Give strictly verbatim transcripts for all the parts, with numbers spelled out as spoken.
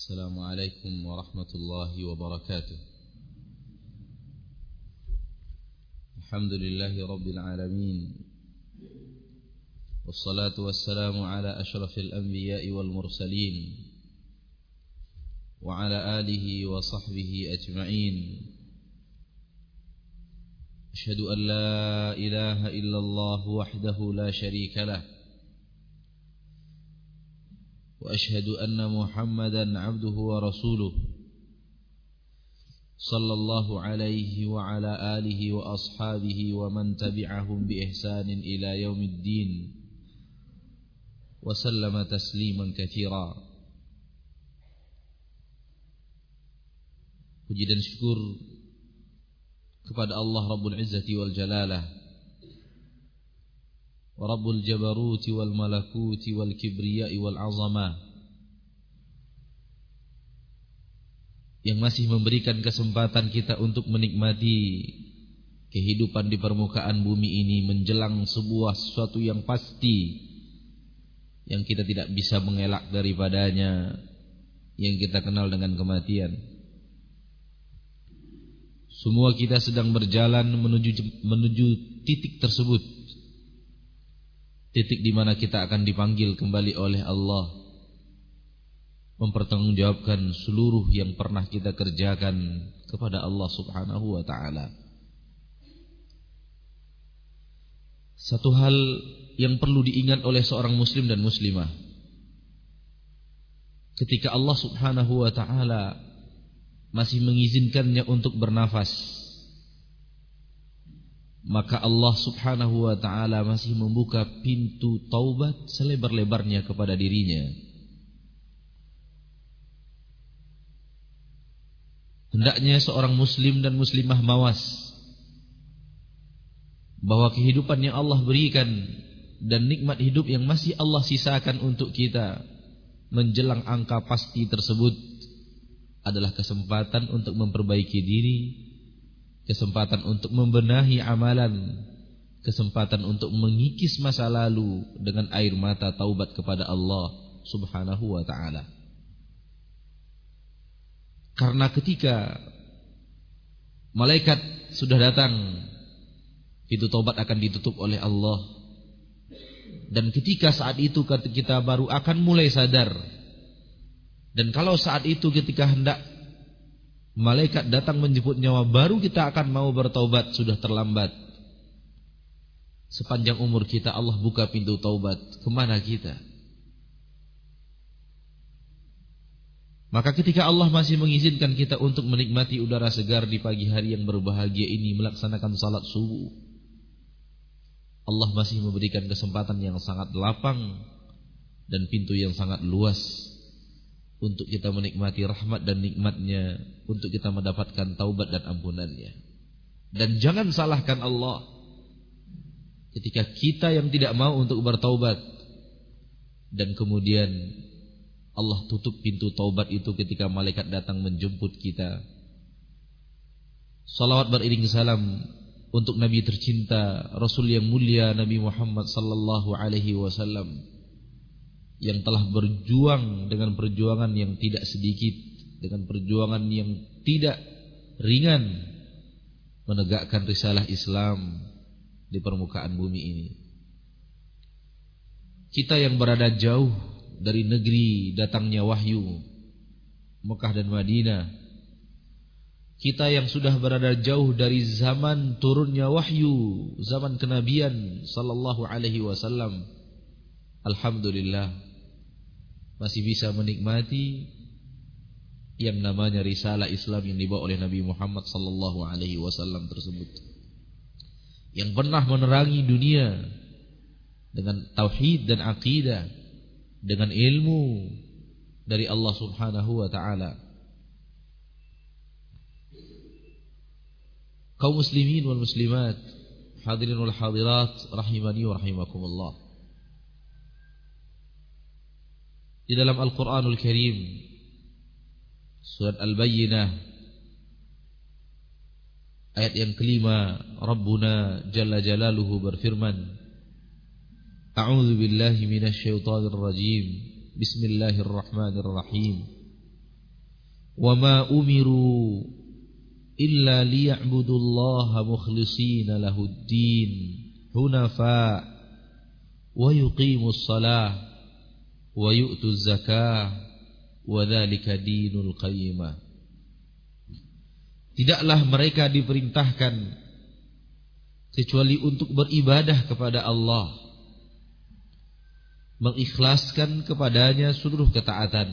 السلام عليكم ورحمة الله وبركاته. الحمد لله رب العالمين، والصلاة والسلام على أشرف الأنبياء والمرسلين وعلى آله وصحبه أجمعين. أشهد أن لا إله إلا الله وحده لا شريك له، وأشهد أن محمدا عبده ورسوله صلى الله عليه وعلى آله وأصحابه ومن تبعهم بإحسان إلى يوم الدين وسلم تسليما كثيرا. Puji dan syukur kepada Allah Rabbul Izzati wal Jalalah, wa Rabbul Jabaruti wal Malakuti wal Kibriyai wal Azamah, yang masih memberikan kesempatan kita untuk menikmati kehidupan di permukaan bumi ini menjelang sebuah sesuatu yang pasti, yang kita tidak bisa mengelak daripadanya, yang kita kenal dengan kematian. Semua kita sedang berjalan menuju menuju titik tersebut, titik di mana kita akan dipanggil kembali oleh Allah, mempertanggungjawabkan seluruh yang pernah kita kerjakan kepada Allah Subhanahu wa ta'ala. Satu hal yang perlu diingat oleh seorang muslim dan muslimah, ketika Allah Subhanahu wa ta'ala masih mengizinkannya untuk bernafas, maka Allah Subhanahu wa ta'ala masih membuka pintu taubat selebar-lebarnya kepada dirinya. Hendaknya seorang muslim dan muslimah mawas bahwa kehidupan yang Allah berikan dan nikmat hidup yang masih Allah sisakan untuk kita menjelang angka pasti tersebut adalah kesempatan untuk memperbaiki diri, kesempatan untuk membenahi amalan, kesempatan untuk mengikis masa lalu dengan air mata taubat kepada Allah Subhanahu wa ta'ala. Karena ketika malaikat sudah datang, pintu taubat akan ditutup oleh Allah. Dan ketika saat itu kita baru akan mulai sadar. Dan kalau saat itu ketika hendak malaikat datang menjemput nyawa, baru kita akan mau bertaubat, sudah terlambat. Sepanjang umur kita Allah buka pintu taubat, kemana kita? Maka ketika Allah masih mengizinkan kita untuk menikmati udara segar di pagi hari yang berbahagia ini, melaksanakan salat subuh, Allah masih memberikan kesempatan yang sangat lapang dan pintu yang sangat luas untuk kita menikmati rahmat dan nikmatnya, untuk kita mendapatkan taubat dan ampunannya. Dan jangan salahkan Allah ketika kita yang tidak mau untuk bertaubat, dan kemudian Allah tutup pintu taubat itu ketika malaikat datang menjemput kita. Salawat beriring salam untuk Nabi tercinta, Rasul yang mulia, Nabi Muhammad sallallahu alaihi wasallam, yang telah berjuang dengan perjuangan yang tidak sedikit, dengan perjuangan yang tidak ringan, menegakkan risalah Islam di permukaan bumi ini. Kita yang berada jauh dari negeri datangnya wahyu, Mekah dan Madinah, kita yang sudah berada jauh dari zaman turunnya wahyu, zaman kenabian sallallahu alaihi wasallam, alhamdulillah masih bisa menikmati yang namanya risalah Islam yang dibawa oleh Nabi Muhammad sallallahu alaihi wasallam tersebut, yang pernah menerangi dunia dengan tauhid dan akidah, dengan ilmu dari Allah Subhanahu wa ta'ala. Kaum muslimin wal muslimat, hadirin wal hadirat, rahimani wa rahimakumullah. Di dalam Al-Quranul Karim, surat Al-Bayyinah, ayat yang kelima, Rabbuna Jalla Jalaluhu berfirman, A'udzu billahi minasy syaithanir rajim. Bismillahirrahmanirrahim. Wa ma umiru illa liya'budullaha mukhlishina lahud-din hunafa wa yuqimus shalah wa yu'tuz zakah wa dzalika dinul qayyimah. Tidaklah mereka diperintahkan kecuali untuk beribadah kepada Allah, mengikhlaskan kepadanya seluruh ketaatan,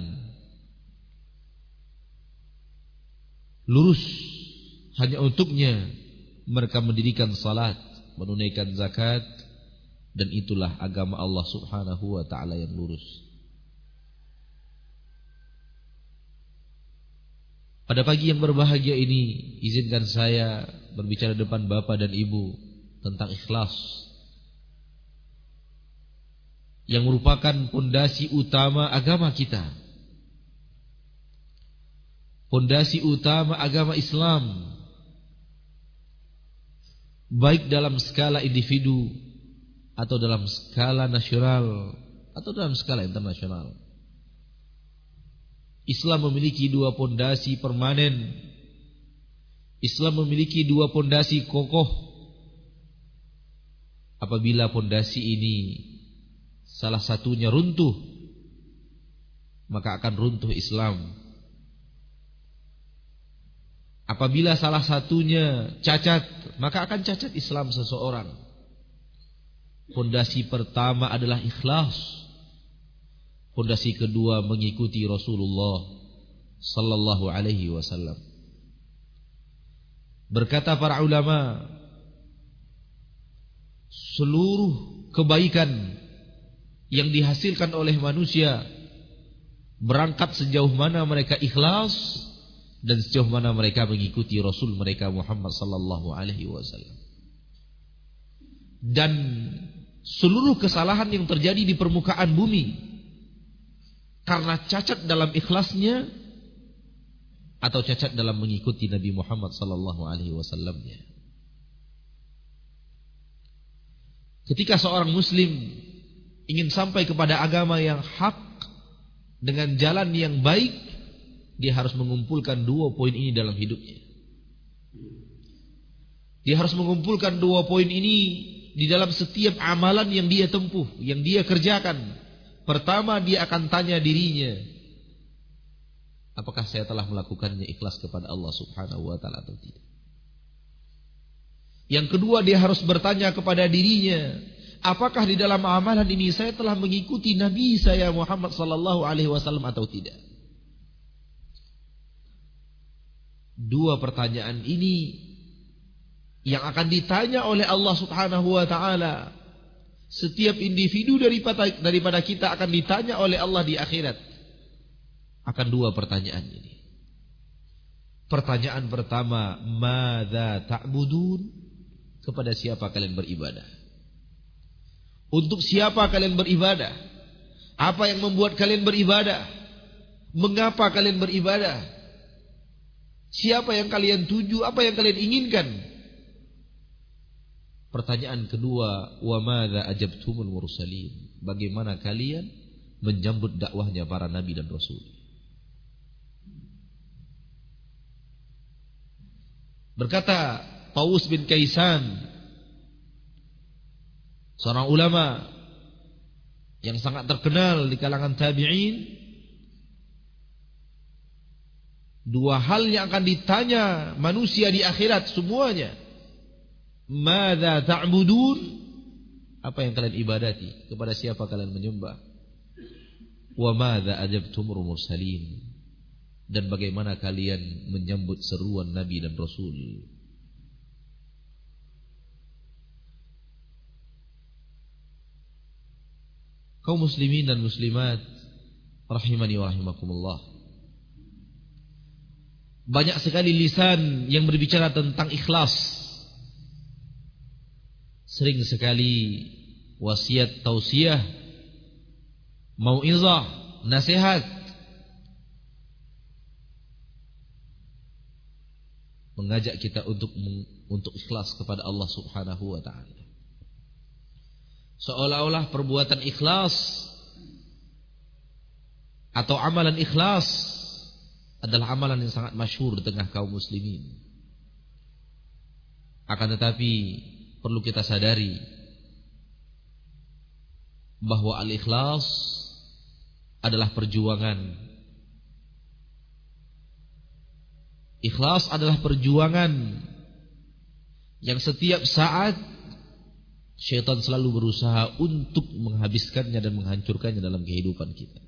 lurus hanya untuknya mereka mendirikan salat, menunaikan zakat, dan itulah agama Allah Subhanahu wa ta'ala yang lurus. Pada pagi yang berbahagia ini, izinkan saya berbicara depan Bapak dan Ibu tentang ikhlas, yang merupakan pondasi utama agama kita, pondasi utama agama Islam, baik dalam skala individu atau dalam skala nasional atau dalam skala internasional. Islam memiliki dua pondasi permanen. Islam memiliki dua pondasi kokoh. Apabila pondasi ini salah satunya runtuh, maka akan runtuh Islam. Apabila salah satunya cacat, maka akan cacat Islam seseorang. Pondasi pertama adalah ikhlas. Pondasi kedua mengikuti Rasulullah sallallahu alaihi wasallam. Berkata para ulama, seluruh kebaikan yang dihasilkan oleh manusia berangkat sejauh mana mereka ikhlas dan sejauh mana mereka mengikuti Rasul mereka Muhammad sallallahu alaihi wasallam. Dan seluruh kesalahan yang terjadi di permukaan bumi karena cacat dalam ikhlasnya atau cacat dalam mengikuti Nabi Muhammad sallallahu alaihi wasallamnya. Ketika seorang muslim ingin sampai kepada agama yang hak dengan jalan yang baik, dia harus mengumpulkan dua poin ini dalam hidupnya. Dia harus mengumpulkan dua poin ini di dalam setiap amalan yang dia tempuh, yang dia kerjakan. Pertama, dia akan tanya dirinya, apakah saya telah melakukannya ikhlas kepada Allah Subhanahu wa ta'ala atau tidak. Yang kedua, dia harus bertanya kepada dirinya, apakah di dalam amalan ini saya telah mengikuti Nabi saya Muhammad sallallahu alaihi wasallam atau tidak. Dua pertanyaan ini yang akan ditanya oleh Allah Subhanahu wa ta'ala. Setiap individu daripada, daripada kita akan ditanya oleh Allah di akhirat akan dua pertanyaan ini. Pertanyaan pertama, madza ta'budun? Kepada siapa kalian beribadah? Untuk siapa kalian beribadah? Apa yang membuat kalian beribadah? Mengapa kalian beribadah? Siapa yang kalian tuju? Apa yang kalian inginkan? Pertanyaan kedua, wa madza ajabtumul mursalin? Bagaimana kalian menyambut dakwahnya para nabi dan rasul? Berkata Taus bin Kaisan, seorang ulama yang sangat terkenal di kalangan tabi'in, dua hal yang akan ditanya manusia di akhirat semuanya. Madza ta'budun? Apa yang kalian ibadati? Kepada siapa kalian menyembah? Wa madza ajabtumur mursalin? Dan bagaimana kalian menyambut seruan Nabi dan Rasul? Kaum muslimin dan muslimat rahimani wa rahimakumullah, banyak sekali lisan yang berbicara tentang ikhlas. Sering sekali wasiat tausiah, mau'izah, nasihat mengajak kita untuk untuk ikhlas kepada Allah Subhanahu wa ta'ala. Seolah-olah perbuatan ikhlas atau amalan ikhlas adalah amalan yang sangat masyhur di tengah kaum muslimin. Akan tetapi perlu kita sadari bahwa al-ikhlas adalah perjuangan. Ikhlas adalah perjuangan yang setiap saat syaitan selalu berusaha untuk menghabiskannya dan menghancurkannya dalam kehidupan kita.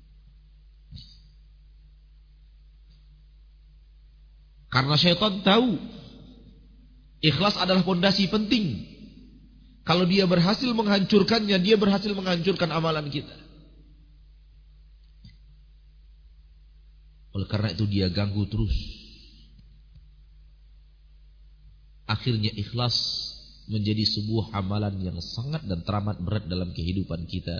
Karena syaitan tahu ikhlas adalah fondasi penting. Kalau dia berhasil menghancurkannya, dia berhasil menghancurkan amalan kita. Oleh karena itu dia ganggu terus. Akhirnya ikhlas menjadi sebuah amalan yang sangat dan teramat berat dalam kehidupan kita.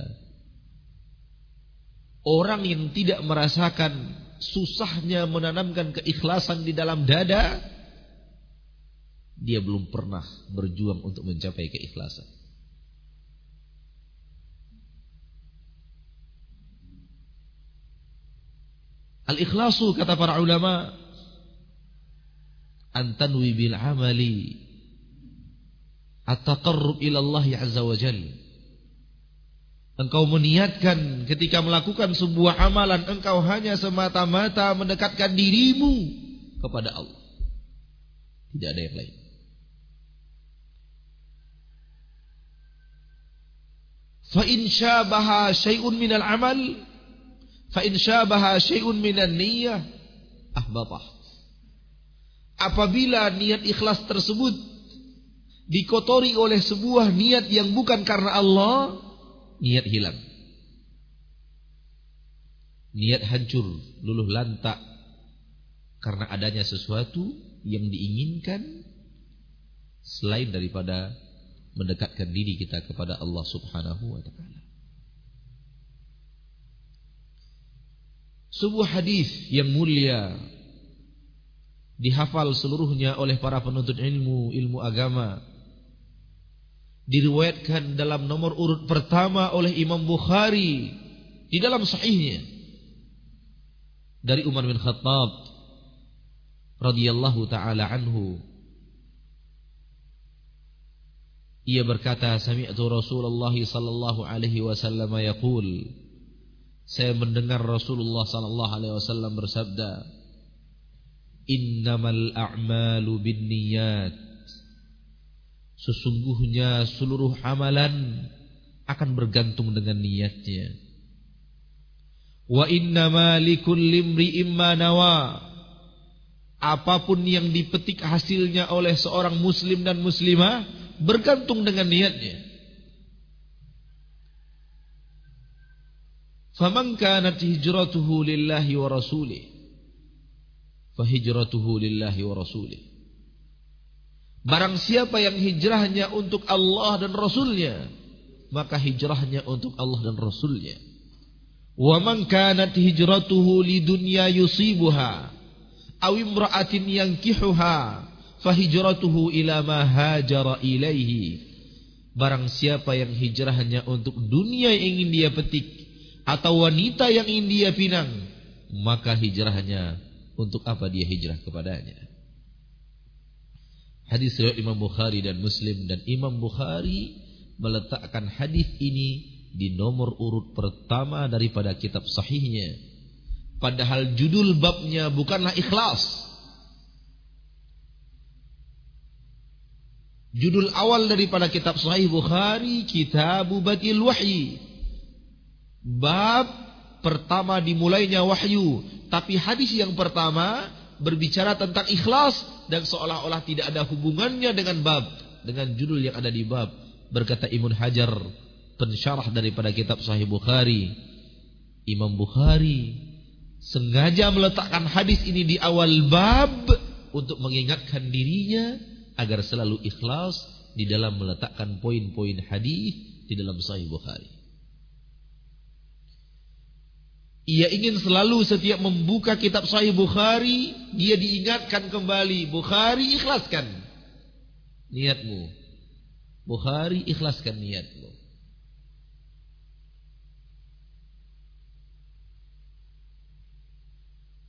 Orang yang tidak merasakan susahnya menanamkan keikhlasan di dalam dada, dia belum pernah berjuang untuk mencapai keikhlasan. Al-ikhlasu, kata para ulama, antanwi bil amali at-taqarrub ila Allah azza wa jalla. Engkau meniatkan ketika melakukan sebuah amalan, engkau hanya semata-mata mendekatkan dirimu kepada Allah. Tidak ada yang lain. Fa in syabaha syai'un minal amal, fa in syabaha syai'un minan niyyah, ahbatah. Apabila niat ikhlas tersebut dikotori oleh sebuah niat yang bukan karena Allah, niat hilang, niat hancur, luluh lantak karena adanya sesuatu yang diinginkan selain daripada mendekatkan diri kita kepada Allah Subhanahu wa ta'ala. Sebuah hadis yang mulia dihafal seluruhnya oleh para penuntut ilmu, ilmu agama, diriwayatkan dalam nomor urut pertama oleh Imam Bukhari di dalam sahihnya dari Umar bin Khattab radhiyallahu taala anhu. Ia berkata, sami'tu Rasulullah sallallahu alaihi wasallam yaqul, saya mendengar Rasulullah sallallahu alaihi wasallam bersabda, innamal a'malu binniyat, sesungguhnya seluruh amalan akan bergantung dengan niatnya. Wa innama likulli imri'in ma nawa, apapun yang dipetik hasilnya oleh seorang muslim dan muslimah bergantung dengan niatnya. Faman kanat hijratuhu lillahi wa rasulih, fa hijratuhu lillahi wa rasulih. Barang siapa yang hijrahnya untuk Allah dan Rasulnya, maka hijrahnya untuk Allah dan Rasulnya. Wa man kanat hijratuhu lidunya yusibuha aw imra'atin yankihuha fa hijratuhu ila ma hajara ilaihi. Barang siapa yang hijrahnya untuk dunia yang ingin dia petik atau wanita yang ingin dia pinang, maka hijrahnya untuk apa dia hijrah kepadanya. Hadis riwayat Imam Bukhari dan Muslim, dan Imam Bukhari meletakkan hadis ini di nomor urut pertama daripada kitab sahihnya. Padahal judul babnya bukanlah ikhlas. Judul awal daripada kitab sahih Bukhari Kitabu Badil Wahyi. Bab pertama dimulainya wahyu, tapi hadis yang pertama berbicara tentang ikhlas dan seolah-olah tidak ada hubungannya dengan bab, dengan judul yang ada di bab. Berkata Ibnu Hajar, pensyarah daripada kitab Sahih Bukhari, Imam Bukhari sengaja meletakkan hadis ini di awal bab untuk mengingatkan dirinya agar selalu ikhlas di dalam meletakkan poin-poin hadis di dalam Sahih Bukhari. Ia ingin selalu setiap membuka kitab Sahih Bukhari, dia diingatkan kembali, Bukhari ikhlaskan niatmu, Bukhari ikhlaskan niatmu.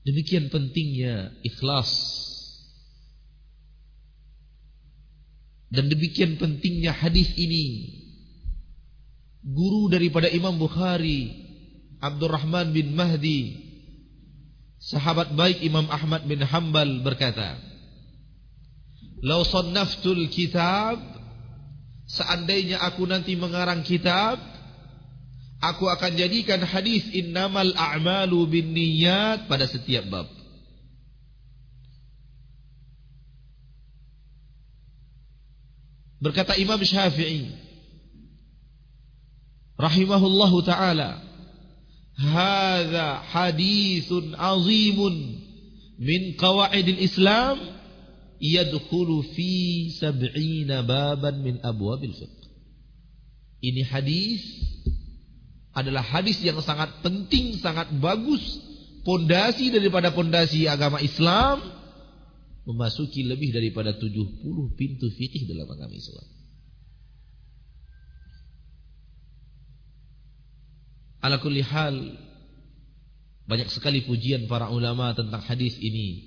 Demikian pentingnya ikhlas. Dan demikian pentingnya hadis ini. Guru daripada Imam Bukhari, Abdurrahman bin Mahdi, sahabat baik Imam Ahmad bin Hanbal berkata, "Lau sannaftul kitab, seandainya aku nanti mengarang kitab, aku akan jadikan hadis innamal a'malu binniyat pada setiap bab." Berkata Imam Syafi'i rahimahullahu taala, "Hadza haditsun azimun min qawaidil Islam yadkhulu fi sab'ina baban min abwabil fiqh." Ini hadis adalah hadis yang sangat penting, sangat bagus, pondasi daripada pondasi agama Islam, memasuki lebih daripada tujuh puluh pintu fikih dalam agama Islam. Ala kulli hal, banyak sekali pujian para ulama tentang hadis ini,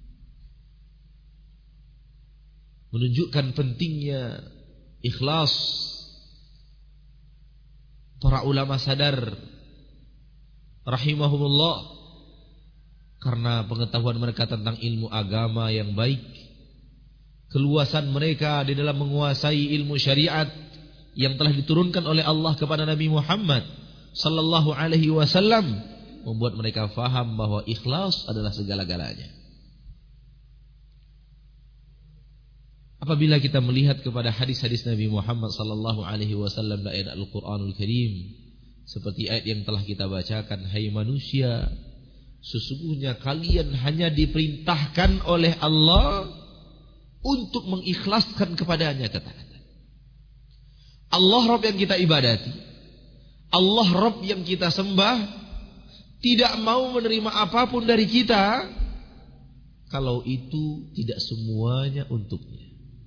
menunjukkan pentingnya ikhlas. Para ulama sadar rahimahumullah, karena pengetahuan mereka tentang ilmu agama yang baik, keluasan mereka di dalam menguasai ilmu syariat yang telah diturunkan oleh Allah kepada Nabi Muhammad sallallahu alaihi wasallam, membuat mereka faham bahwa ikhlas adalah segala-galanya. Apabila kita melihat kepada hadis-hadis Nabi Muhammad sallallahu alaihi wasallam dan ayat Al-Qur'anul Karim, seperti ayat yang telah kita bacakan, "Hai manusia, sesungguhnya kalian hanya diperintahkan oleh Allah untuk mengikhlaskan kepadanya ketaatan." Allah Rabb yang kita ibadati, Allah Rabb yang kita sembah, tidak mau menerima apapun dari kita kalau itu tidak semuanya untuknya.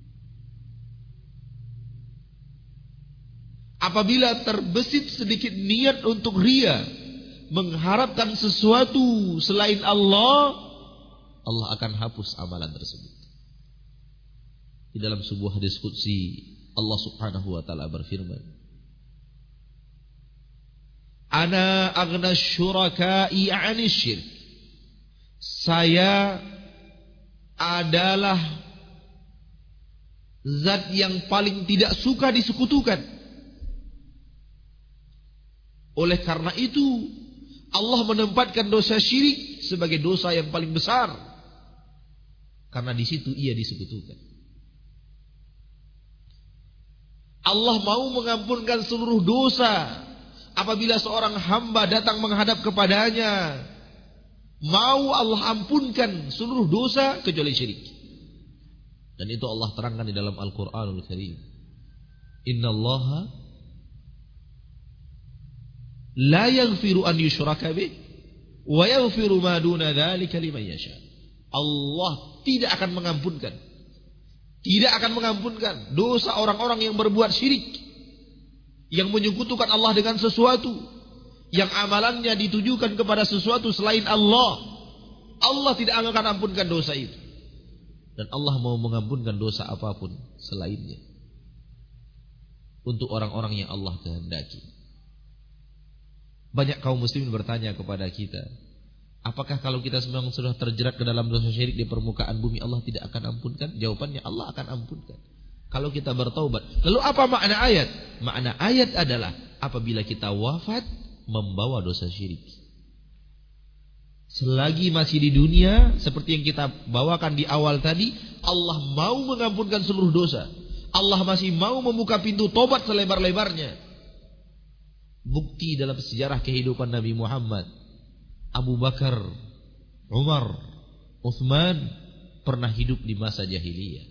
Apabila terbesit sedikit niat untuk ria, mengharapkan sesuatu selain Allah, Allah akan hapus amalan tersebut. Di dalam sebuah hadis qudsi, Allah Subhanahu wa taala berfirman, "Ana aghna syuraka'i 'anis syirk." Saya adalah zat yang paling tidak suka disekutukan. Oleh karena itu, Allah menempatkan dosa syirik sebagai dosa yang paling besar, karena di situ ia disekutukan. Allah mau mengampunkan seluruh dosa apabila seorang hamba datang menghadap kepadanya. Mau Allah ampunkan seluruh dosa kecuali syirik. Dan itu Allah terangkan di dalam Al-Qur'anul Karim. Innallaha la yaghfiru an yushraka bih wa yaghfiru ma duna dzalika liman yasha. Allah tidak akan mengampunkan, tidak akan mengampunkan dosa orang-orang yang berbuat syirik, yang menyekutukan Allah dengan sesuatu, yang amalannya ditujukan kepada sesuatu selain Allah. Allah tidak akan ampunkan dosa itu. Dan Allah mau mengampunkan dosa apapun selainnya untuk orang-orang yang Allah kehendaki. Banyak kaum muslimin bertanya kepada kita, apakah kalau kita memang sudah terjerat ke dalam dosa syirik di permukaan bumi, Allah tidak akan ampunkan? Jawabannya, Allah akan ampunkan kalau kita bertaubat. Lalu apa makna ayat? Makna ayat adalah apabila kita wafat membawa dosa syirik, selagi masih di dunia, seperti yang kita bawakan di awal tadi, Allah mau mengampunkan seluruh dosa. Allah masih mau membuka pintu tobat selebar-lebarnya. Bukti dalam sejarah kehidupan Nabi Muhammad, Abu Bakar, Umar, Uthman pernah hidup di masa jahiliyah.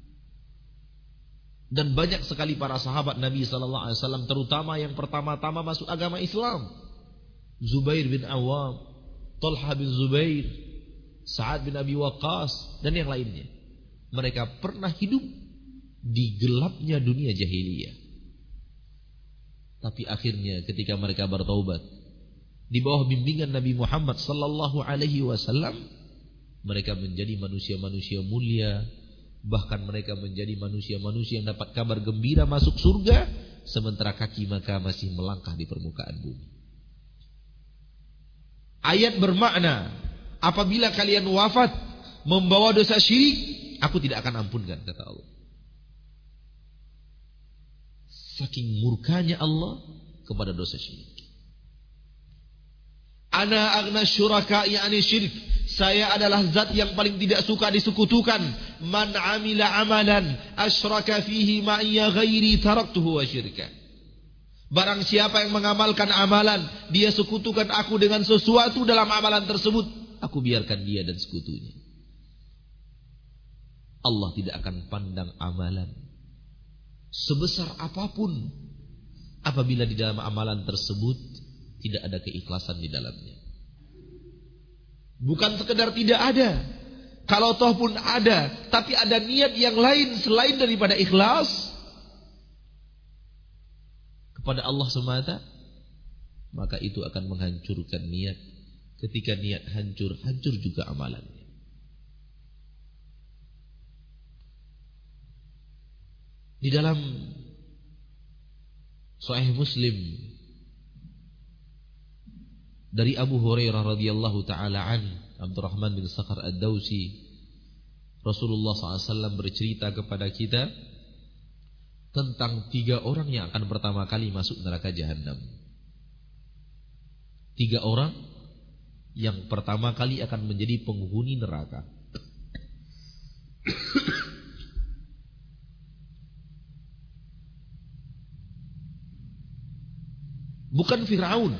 Dan banyak sekali para sahabat Nabi sallallahu alaihi wasallam, terutama yang pertama-tama masuk agama Islam, Zubair bin Awam, Talha bin Zubair, Sa'ad bin Abi Waqqas, dan yang lainnya. Mereka pernah hidup di gelapnya dunia jahiliyah. Tapi akhirnya ketika mereka bertaubat, di bawah bimbingan Nabi Muhammad sallallahu alaihi wasallam, mereka menjadi manusia-manusia mulia, bahkan mereka menjadi manusia-manusia yang dapat kabar gembira masuk surga, sementara kaki mereka masih melangkah di permukaan bumi. Ayat bermakna, apabila kalian wafat membawa dosa syirik, aku tidak akan ampunkan, kata Allah. Saking murkanya Allah kepada dosa syirik. Ana aghna syuraka, yakni syirik. Saya adalah zat yang paling tidak suka disekutukan. Man amila amalan asyraka fihi ma'iyya ghairi taraktuhu wa syirka. Barang siapa yang mengamalkan amalan, dia sekutukan aku dengan sesuatu dalam amalan tersebut, aku biarkan dia dan sekutunya. Allah tidak akan pandang amalan sebesar apapun apabila di dalam amalan tersebut tidak ada keikhlasan di dalamnya. Bukan sekedar tidak ada, kalau toh pun ada, tapi ada niat yang lain selain daripada ikhlas kepada Allah semata, maka itu akan menghancurkan niat. Ketika niat hancur, hancur juga amalannya. Di dalam Sahih Muslim dari Abu Hurairah radhiyallahu taala an, Abdurrahman bin Sakhar Ad-Dausi, Rasulullah sallallahu alaihi wasallam bercerita kepada kita tentang tiga orang yang akan pertama kali masuk neraka Jahannam. Tiga orang yang pertama kali akan menjadi penghuni neraka. Bukan Fir'aun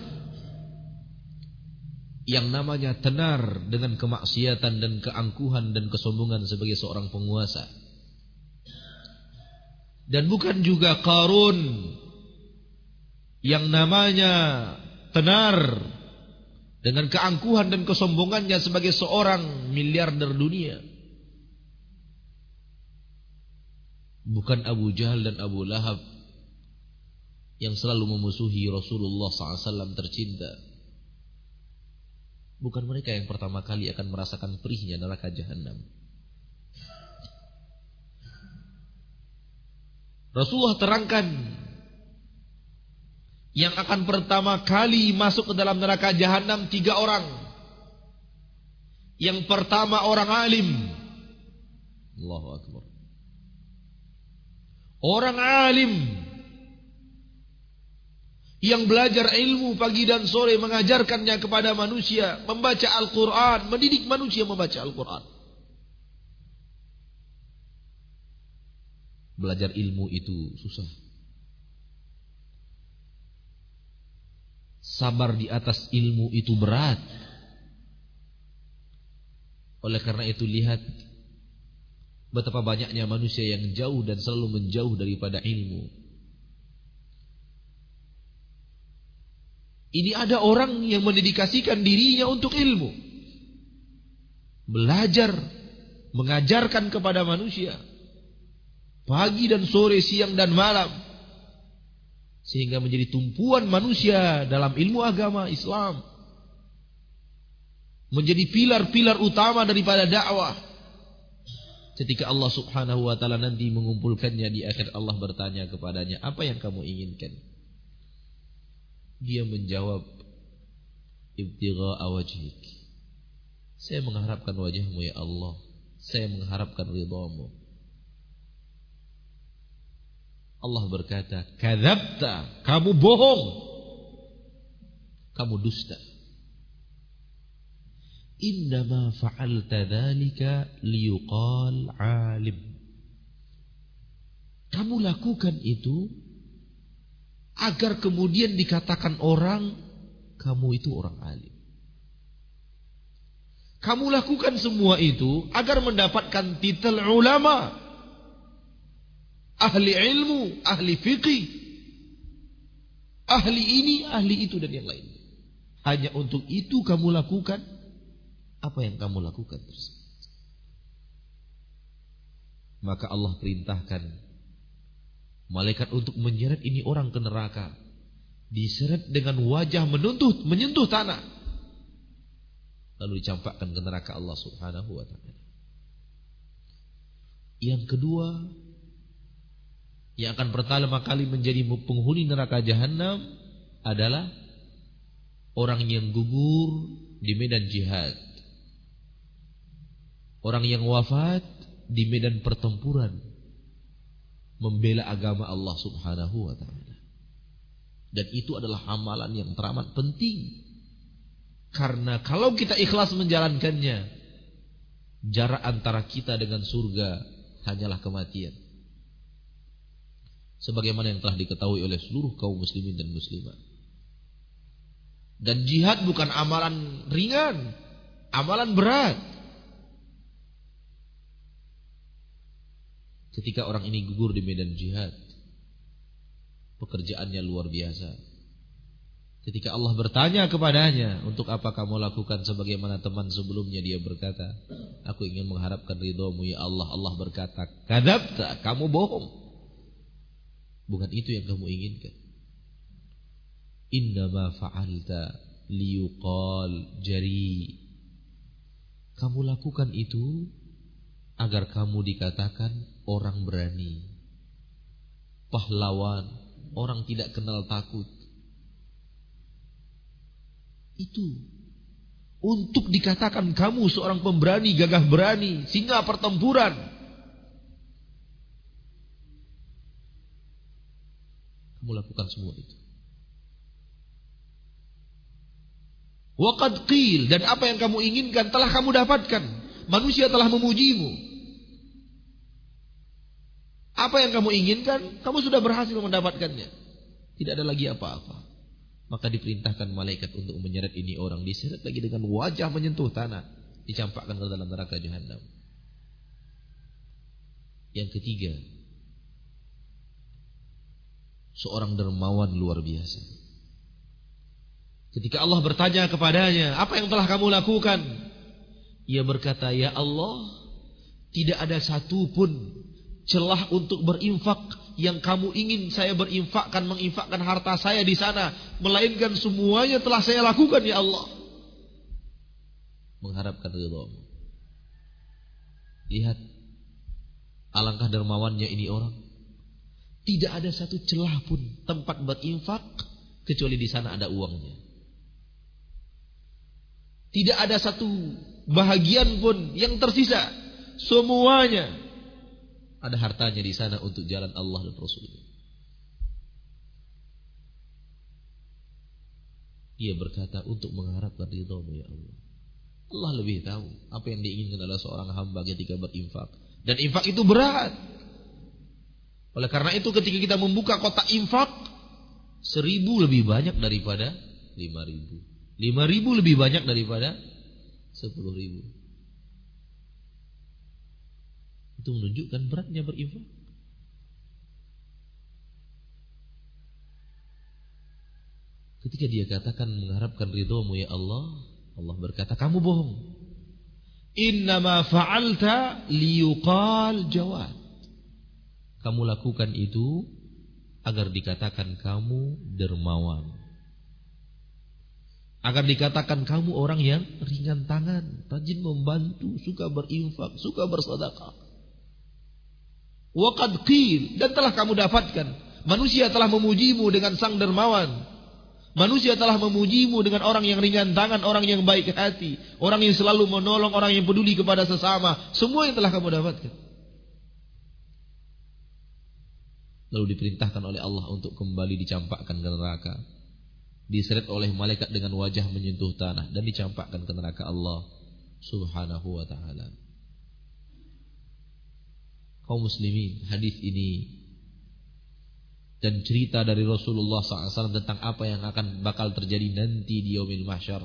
yang namanya tenar dengan kemaksiatan dan keangkuhan dan kesombongan sebagai seorang penguasa. Dan bukan juga Qarun yang namanya tenar dengan keangkuhan dan kesombongannya sebagai seorang miliarder dunia. Bukan Abu Jahal dan Abu Lahab yang selalu memusuhi Rasulullah sallallahu alaihi wasallam tercinta. Bukan mereka yang pertama kali akan merasakan perihnya neraka Jahannam. Rasulullah terangkan yang akan pertama kali masuk ke dalam neraka Jahannam tiga orang. Yang pertama orang alim. Allahu Akbar. Orang alim yang belajar ilmu pagi dan sore, mengajarkannya kepada manusia, membaca Al-Quran, mendidik manusia membaca Al-Quran. Belajar ilmu itu susah. Sabar di atas ilmu itu berat. Oleh karena itu lihat betapa banyaknya manusia yang jauh dan selalu menjauh daripada ilmu. Ini ada orang yang mendedikasikan dirinya untuk ilmu, belajar, mengajarkan kepada manusia pagi dan sore, siang dan malam, sehingga menjadi tumpuan manusia dalam ilmu agama Islam, menjadi pilar-pilar utama daripada dakwah. Ketika Allah subhanahu wa ta'ala nanti mengumpulkannya di akhir, Allah bertanya kepadanya, apa yang kamu inginkan? Dia menjawab, ibtigha'a wajhik. Saya mengharapkan wajahmu ya Allah. Saya mengharapkan ridhamu. Allah berkata, kadzabta, kamu bohong, kamu dusta. Innama fa'alta dzalika liyuqal alim. Kamu lakukan itu agar kemudian dikatakan orang, kamu itu orang alim. Kamu lakukan semua itu agar mendapatkan titel ulama, ahli ilmu, ahli fiqih, ahli ini, ahli itu dan yang lain. Hanya untuk itu kamu lakukan apa yang kamu lakukan tersebut. Maka Allah perintahkan malaikat untuk menyeret ini orang ke neraka diseret dengan wajah menyentuh menyentuh tanah, lalu dicampakkan ke neraka Allah Subhanahu wa taala. Yang kedua, yang akan pertama kali menjadi penghuni neraka jahanam adalah orang yang gugur di medan jihad, orang yang wafat di medan pertempuran membela agama Allah Subhanahu wa taala. Dan itu adalah amalan yang teramat penting, karena kalau kita ikhlas menjalankannya, jarak antara kita dengan surga hanyalah kematian. Sebagaimana yang telah diketahui oleh seluruh kaum muslimin dan muslimat. Dan jihad bukan amalan ringan, amalan berat. Ketika orang ini gugur di medan jihad, pekerjaannya luar biasa. Ketika Allah bertanya kepadanya, untuk apa kamu lakukan? Sebagaimana teman sebelumnya, dia berkata, aku ingin mengharapkan ridhomu ya Allah. Allah berkata, kadzabta, kamu bohong. Bukan itu yang kamu inginkan. Innama fa'alta liyuqal jari. Kamu lakukan itu agar kamu dikatakan orang berani, pahlawan, orang tidak kenal takut. Itu untuk dikatakan kamu seorang pemberani, gagah berani, singa pertempuran. Kamu lakukan semua itu. Wa qad qil, dan apa yang kamu inginkan telah kamu dapatkan. Manusia telah memujimu. Apa yang kamu inginkan, kamu sudah berhasil mendapatkannya. Tidak ada lagi apa-apa. Maka diperintahkan malaikat untuk menyeret ini orang, diseret lagi dengan wajah menyentuh tanah, dicampakkan ke dalam neraka jahanam. Yang ketiga, seorang dermawan luar biasa. Ketika Allah bertanya kepadanya, apa yang telah kamu lakukan? Ia berkata, ya Allah, tidak ada satu pun celah untuk berinfak yang kamu ingin saya berinfakkan, menginfakkan harta saya di sana, melainkan semuanya telah saya lakukan ya Allah, mengharapkan ridhamu. Lihat alangkah dermawannya ini orang. Tidak ada satu celah pun tempat berinfak kecuali di sana ada uangnya. Tidak ada satu bahagian pun yang tersisa. Semuanya ada hartanya di sana untuk jalan Allah dan Rasulnya. Dia berkata, untuk mengharapkan ridhamu ya Allah. Allah lebih tahu apa yang diinginkan oleh seorang hamba ketika berinfak. Dan infak itu berat. Oleh karena itu ketika kita membuka kotak infak, seribu lebih banyak daripada lima ribu. Lima ribu lebih banyak daripada sepuluh ribu. Itu menunjukkan beratnya berinfak. Ketika dia katakan mengharapkan ridhomu ya Allah, Allah berkata, kamu bohong. Innama fa'alta liyuqal jawad. Kamu lakukan itu agar dikatakan kamu dermawan, agar dikatakan kamu orang yang ringan tangan, rajin membantu, suka berinfak, suka bersedekah. Wa qad qil, dan telah kamu dapatkan. Manusia telah memujimu dengan sang dermawan. Manusia telah memujimu dengan orang yang ringan tangan, orang yang baik hati, orang yang selalu menolong, orang yang peduli kepada sesama. Semua yang telah kamu dapatkan. Lalu diperintahkan oleh Allah untuk kembali dicampakkan ke neraka, diseret oleh malaikat dengan wajah menyentuh tanah, dan dicampakkan ke neraka Allah Subhanahu wa ta'ala. Kaum muslimin, hadis ini dan cerita dari Rasulullah shallallahu alaihi wasallam tentang apa yang akan bakal terjadi nanti di yaumil mahsyar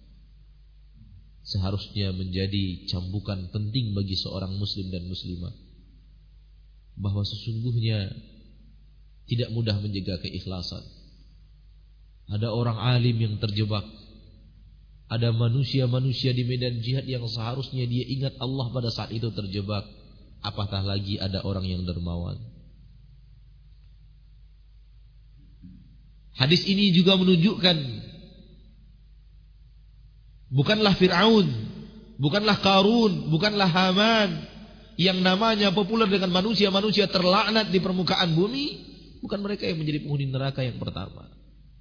seharusnya menjadi cambukan penting bagi seorang muslim dan muslimah, bahwa sesungguhnya tidak mudah menjaga keikhlasan. Ada orang alim yang terjebak. Ada manusia-manusia di medan jihad yang seharusnya dia ingat Allah pada saat itu terjebak. Apatah lagi ada orang yang dermawan. Hadis ini juga menunjukkan bukanlah Fir'aun, bukanlah Qarun, bukanlah Haman yang namanya populer dengan manusia-manusia terlaknat di permukaan bumi, bukan mereka yang menjadi penghuni neraka yang pertama.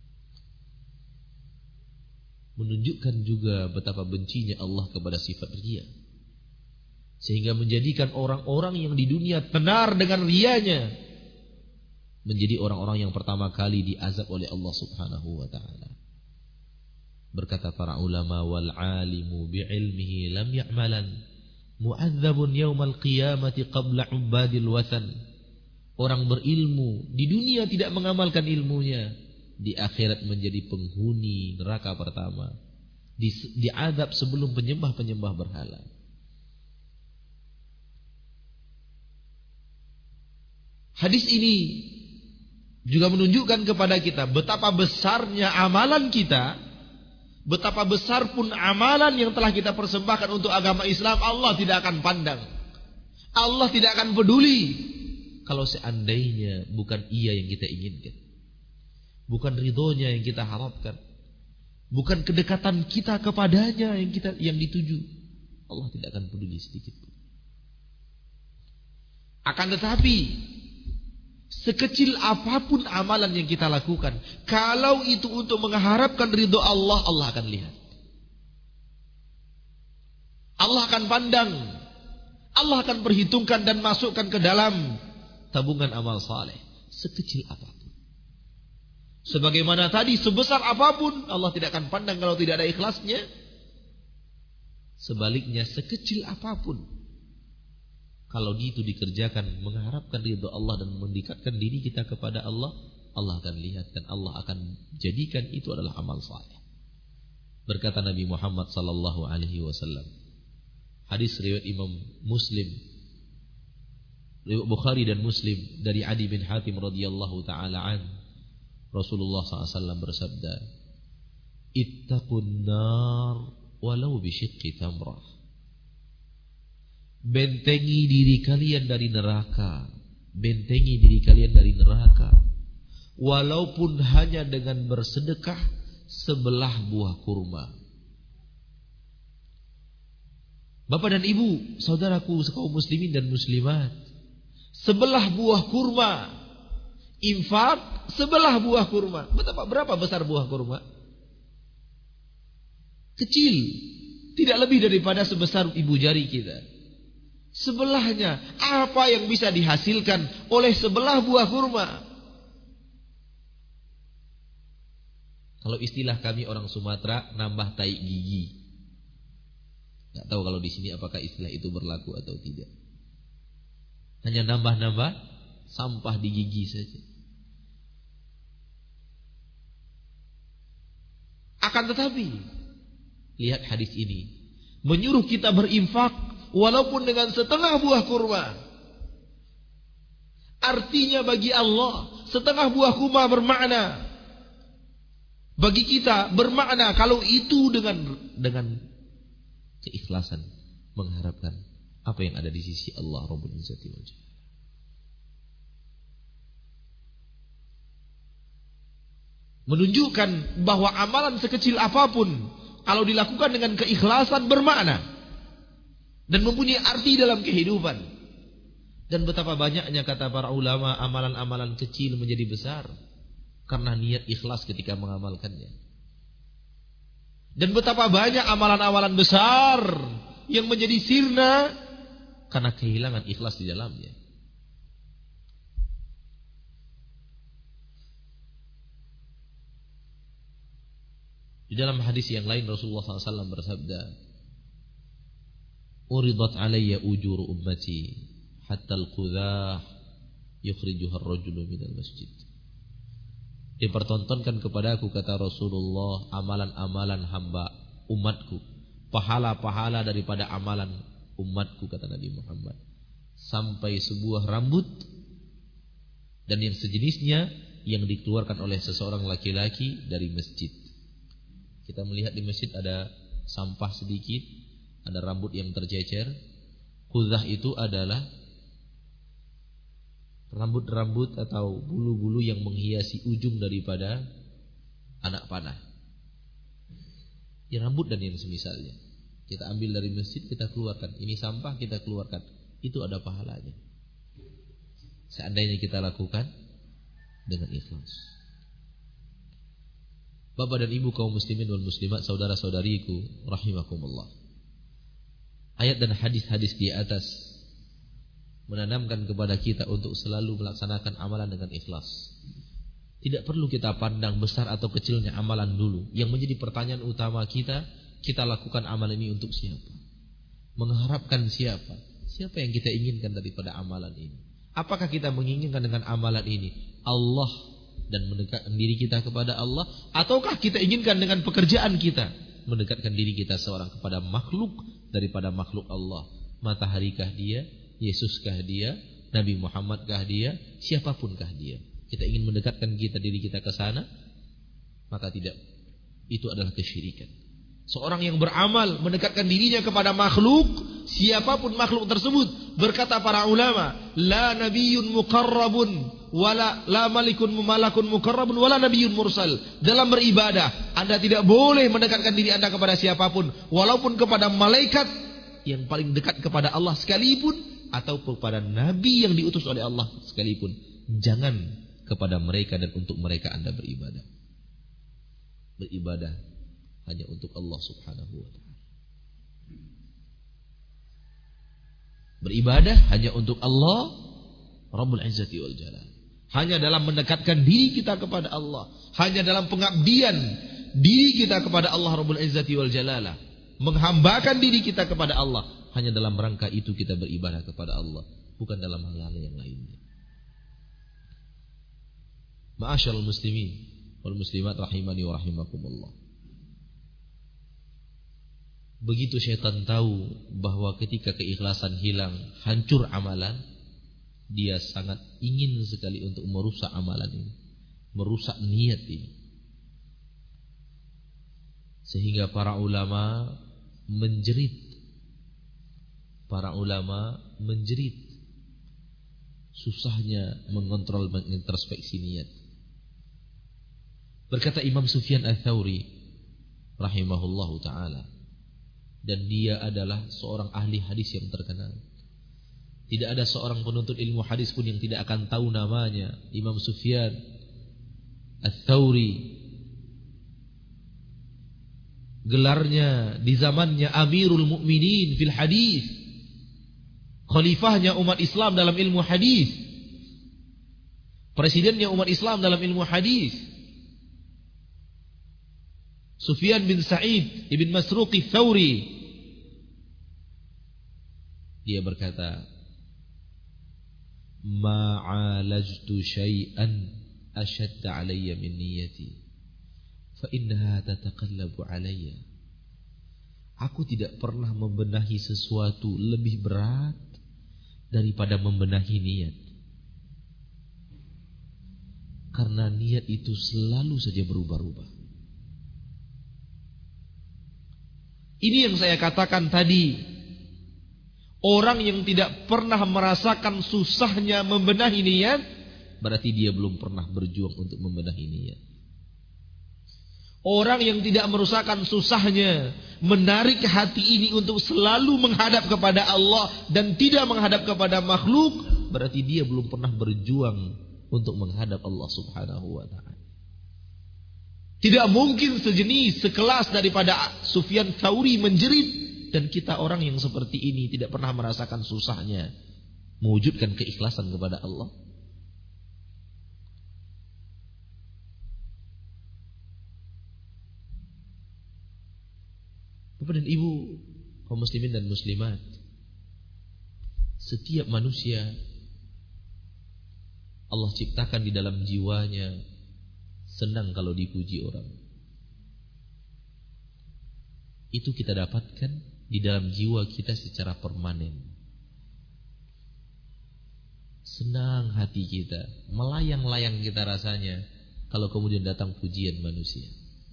Menunjukkan juga betapa bencinya Allah kepada sifat riya, sehingga menjadikan orang-orang yang di dunia tenar dengan riyanya menjadi orang-orang yang pertama kali diazab oleh Allah Subhanahu wa ta'ala. Berkata para ulama, wal alimu bi'ilmihi lam ya'malan mu'adzabun yaumal qiyamati qabla ubadil wathan. Orang berilmu di dunia tidak mengamalkan ilmunya, di akhirat menjadi penghuni neraka pertama, di, diazab sebelum penyembah-penyembah berhala. Hadis ini juga menunjukkan kepada kita betapa besarnya amalan kita, betapa besar pun amalan yang telah kita persembahkan untuk agama Islam, Allah tidak akan pandang, Allah tidak akan peduli kalau seandainya bukan ia yang kita inginkan, bukan ridhonya yang kita harapkan, bukan kedekatan kita kepadanya yang kita yang dituju. Allah tidak akan peduli sedikit pun. Akan tetapi sekecil apapun amalan yang kita lakukan, kalau itu untuk mengharapkan ridho Allah, Allah akan lihat, Allah akan pandang, Allah akan perhitungkan dan masukkan ke dalam tabungan amal saleh sekecil apapun. Sebagaimana tadi, sebesar apapun Allah tidak akan pandang kalau tidak ada ikhlasnya. Sebaliknya, sekecil apapun kalau itu dikerjakan mengharapkan ridho Allah dan mendekatkan diri kita kepada Allah, Allah akan lihat dan Allah akan jadikan itu adalah amal saleh. Berkata Nabi Muhammad sallallahu alaihi wasallam, hadis riwayat Imam Muslim, riwayat Bukhari dan Muslim, dari Adi bin Hatim radhiyallahu taala an, Rasulullah sallallahu alaihi wasallam bersabda, ittaqun nar walau bisyiqqi tamrah. Bentengi diri kalian dari neraka, bentengi diri kalian dari neraka, walaupun hanya dengan bersedekah sebelah buah kurma. Bapak dan ibu, saudaraku kaum muslimin dan muslimat, sebelah buah kurma, infak sebelah buah kurma. Betapa berapa besar buah kurma? Kecil, tidak lebih daripada sebesar ibu jari kita. Sebelahnya, apa yang bisa dihasilkan oleh sebelah buah kurma? Kalau istilah kami orang Sumatera, nambah tai gigi. Gak tahu kalau di sini apakah istilah itu berlaku atau tidak. Hanya nambah-nambah sampah di gigi saja. Akan tetapi, lihat hadis ini menyuruh kita berinfak walaupun dengan setengah buah kurma. Artinya bagi Allah, setengah buah kurma bermakna, bagi kita bermakna kalau itu dengan dengan keikhlasan mengharapkan apa yang ada di sisi Allah Rabbul Izzati wal Jalal. Menunjukkan bahwa amalan sekecil apapun kalau dilakukan dengan keikhlasan bermakna dan mempunyai arti dalam kehidupan. Dan betapa banyaknya, kata para ulama, amalan-amalan kecil menjadi besar karena niat ikhlas ketika mengamalkannya. Dan betapa banyak amalan-amalan besar yang menjadi sirna karena kehilangan ikhlas di dalamnya. Di dalam hadis yang lain Rasulullah sallallahu alaihi wasallam bersabda, uridat alayya ujuru ummati hatta al-qudah yukhrijuha ar-rajulu minal masjid. Dipertontonkan kepada aku, kata Rasulullah, amalan-amalan hamba umatku, pahala-pahala daripada amalan umatku, kata Nabi Muhammad, sampai sebuah rambut dan yang sejenisnya yang dikeluarkan oleh seseorang laki-laki dari masjid. Kita melihat di masjid ada sampah sedikit, ada rambut yang tercecer. Qudzah itu adalah rambut-rambut atau bulu-bulu yang menghiasi ujung daripada anak panah. Ya, rambut dan yang semisalnya. Kita ambil dari masjid, kita keluarkan. Ini sampah, kita keluarkan. Itu ada pahalanya. Seandainya kita lakukan dengan ikhlas. Bapak dan ibu kaum muslimin wal muslimat, saudara-saudariku rahimakumullah. Ayat dan hadis-hadis di atas menanamkan kepada kita untuk selalu melaksanakan amalan dengan ikhlas. Tidak perlu kita pandang besar atau kecilnya amalan dulu. Yang menjadi pertanyaan utama kita, kita lakukan amalan ini untuk siapa? Mengharapkan siapa? Siapa yang kita inginkan daripada amalan ini? Apakah kita menginginkan dengan amalan ini Allah dan mendekatkan diri kita kepada Allah, ataukah kita inginkan dengan pekerjaan kita mendekatkan diri kita seorang kepada makhluk daripada makhluk Allah? Mataharikah dia? Yesuskah dia? Nabi Muhammadkah dia? Siapapunkah dia? Kita ingin mendekatkan kita diri kita ke sana, maka tidak. Itu adalah kesyirikan. Seorang yang beramal mendekatkan dirinya kepada makhluk, siapapun makhluk tersebut, berkata para ulama, la nabiyyun muqarrabun wala la malikun malakun muqarrabun wala nabiyyun mursal. Dalam beribadah, Anda tidak boleh mendekatkan diri Anda kepada siapapun, walaupun kepada malaikat yang paling dekat kepada Allah sekalipun, atau kepada nabi yang diutus oleh Allah sekalipun. Jangan kepada mereka dan untuk mereka Anda beribadah. Beribadah hanya untuk Allah subhanahu wa ta'ala. Beribadah hanya untuk Allah Rabbul Izzati wal Jalal. Hanya dalam mendekatkan diri kita kepada Allah, hanya dalam pengabdian diri kita kepada Allah Rabbul Izzati wal Jalalah, menghambakan diri kita kepada Allah, hanya dalam rangka itu kita beribadah kepada Allah, bukan dalam hal-hal yang lainnya. Ma'asyiral muslimin wal muslimat rahimani wa rahimakumullah. Begitu syaitan tahu bahwa ketika keikhlasan hilang, hancur amalan, dia sangat ingin sekali untuk merusak amalan ini, merusak niat ini. Sehingga para ulama menjerit, para ulama menjerit susahnya mengontrol, mengintrospeksi niat. Berkata Imam Sufyan Ats-Tsauri rahimahullahu ta'ala, dan dia adalah seorang ahli hadis yang terkenal. Tidak ada seorang penuntut ilmu hadis pun yang tidak akan tahu namanya. Imam Sufyan Ats-Tsauri, gelarnya di zamannya Amirul Mukminin fil hadis, khalifahnya umat Islam dalam ilmu hadis, presidennya umat Islam dalam ilmu hadis. Sufyan bin Sa'id ibn Masruq Ats-Tsauri, dia berkata, ma'alajtu syai'an ashadda alayya min niyyati fa innaha tataqallabu alayya. Aku tidak pernah membenahi sesuatu lebih berat daripada membenahi niat, karena niat itu selalu saja berubah-ubah. Ini yang saya katakan tadi. Orang yang tidak pernah merasakan susahnya membenahi niat, berarti dia belum pernah berjuang untuk membenahi niat. Orang yang tidak merasakan susahnya menarik hati ini untuk selalu menghadap kepada Allah dan tidak menghadap kepada makhluk, berarti dia belum pernah berjuang untuk menghadap Allah subhanahu wa ta'ala. Tidak mungkin sejenis sekelas daripada Sufyan Tsauri menjerit, dan kita orang yang seperti ini tidak pernah merasakan susahnya mewujudkan keikhlasan kepada Allah. Bapak dan Ibu kaum muslimin dan muslimat, setiap manusia Allah ciptakan di dalam jiwanya senang kalau dipuji orang. Itu kita dapatkan di dalam jiwa kita secara permanen. Senang hati kita, melayang-layang kita rasanya kalau kemudian datang pujian manusia.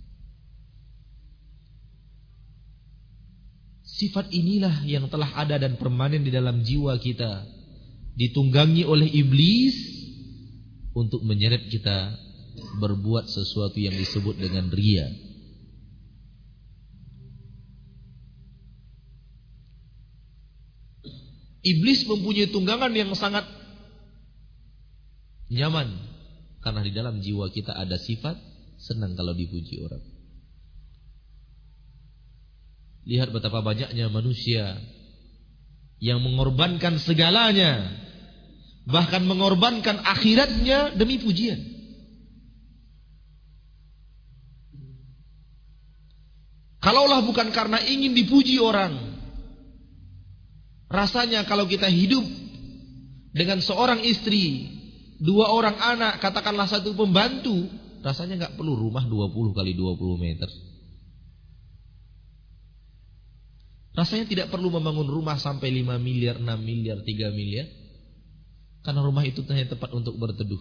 Sifat inilah yang telah ada dan permanen di dalam jiwa kita, ditunggangi oleh iblis untuk menyeret kita berbuat sesuatu yang disebut dengan riya. Iblis mempunyai tunggangan yang sangat nyaman, karena di dalam jiwa kita ada sifat senang kalau dipuji orang. Lihat betapa banyaknya manusia yang mengorbankan segalanya, bahkan mengorbankan akhiratnya demi pujian. Kalaulah bukan karena ingin dipuji orang, rasanya kalau kita hidup dengan seorang istri, dua orang anak, katakanlah satu pembantu, rasanya gak perlu rumah dua puluh kali dua puluh meter. Rasanya tidak perlu membangun rumah sampai lima miliar, enam miliar, tiga miliar. Karena rumah itu hanya tempat untuk berteduh.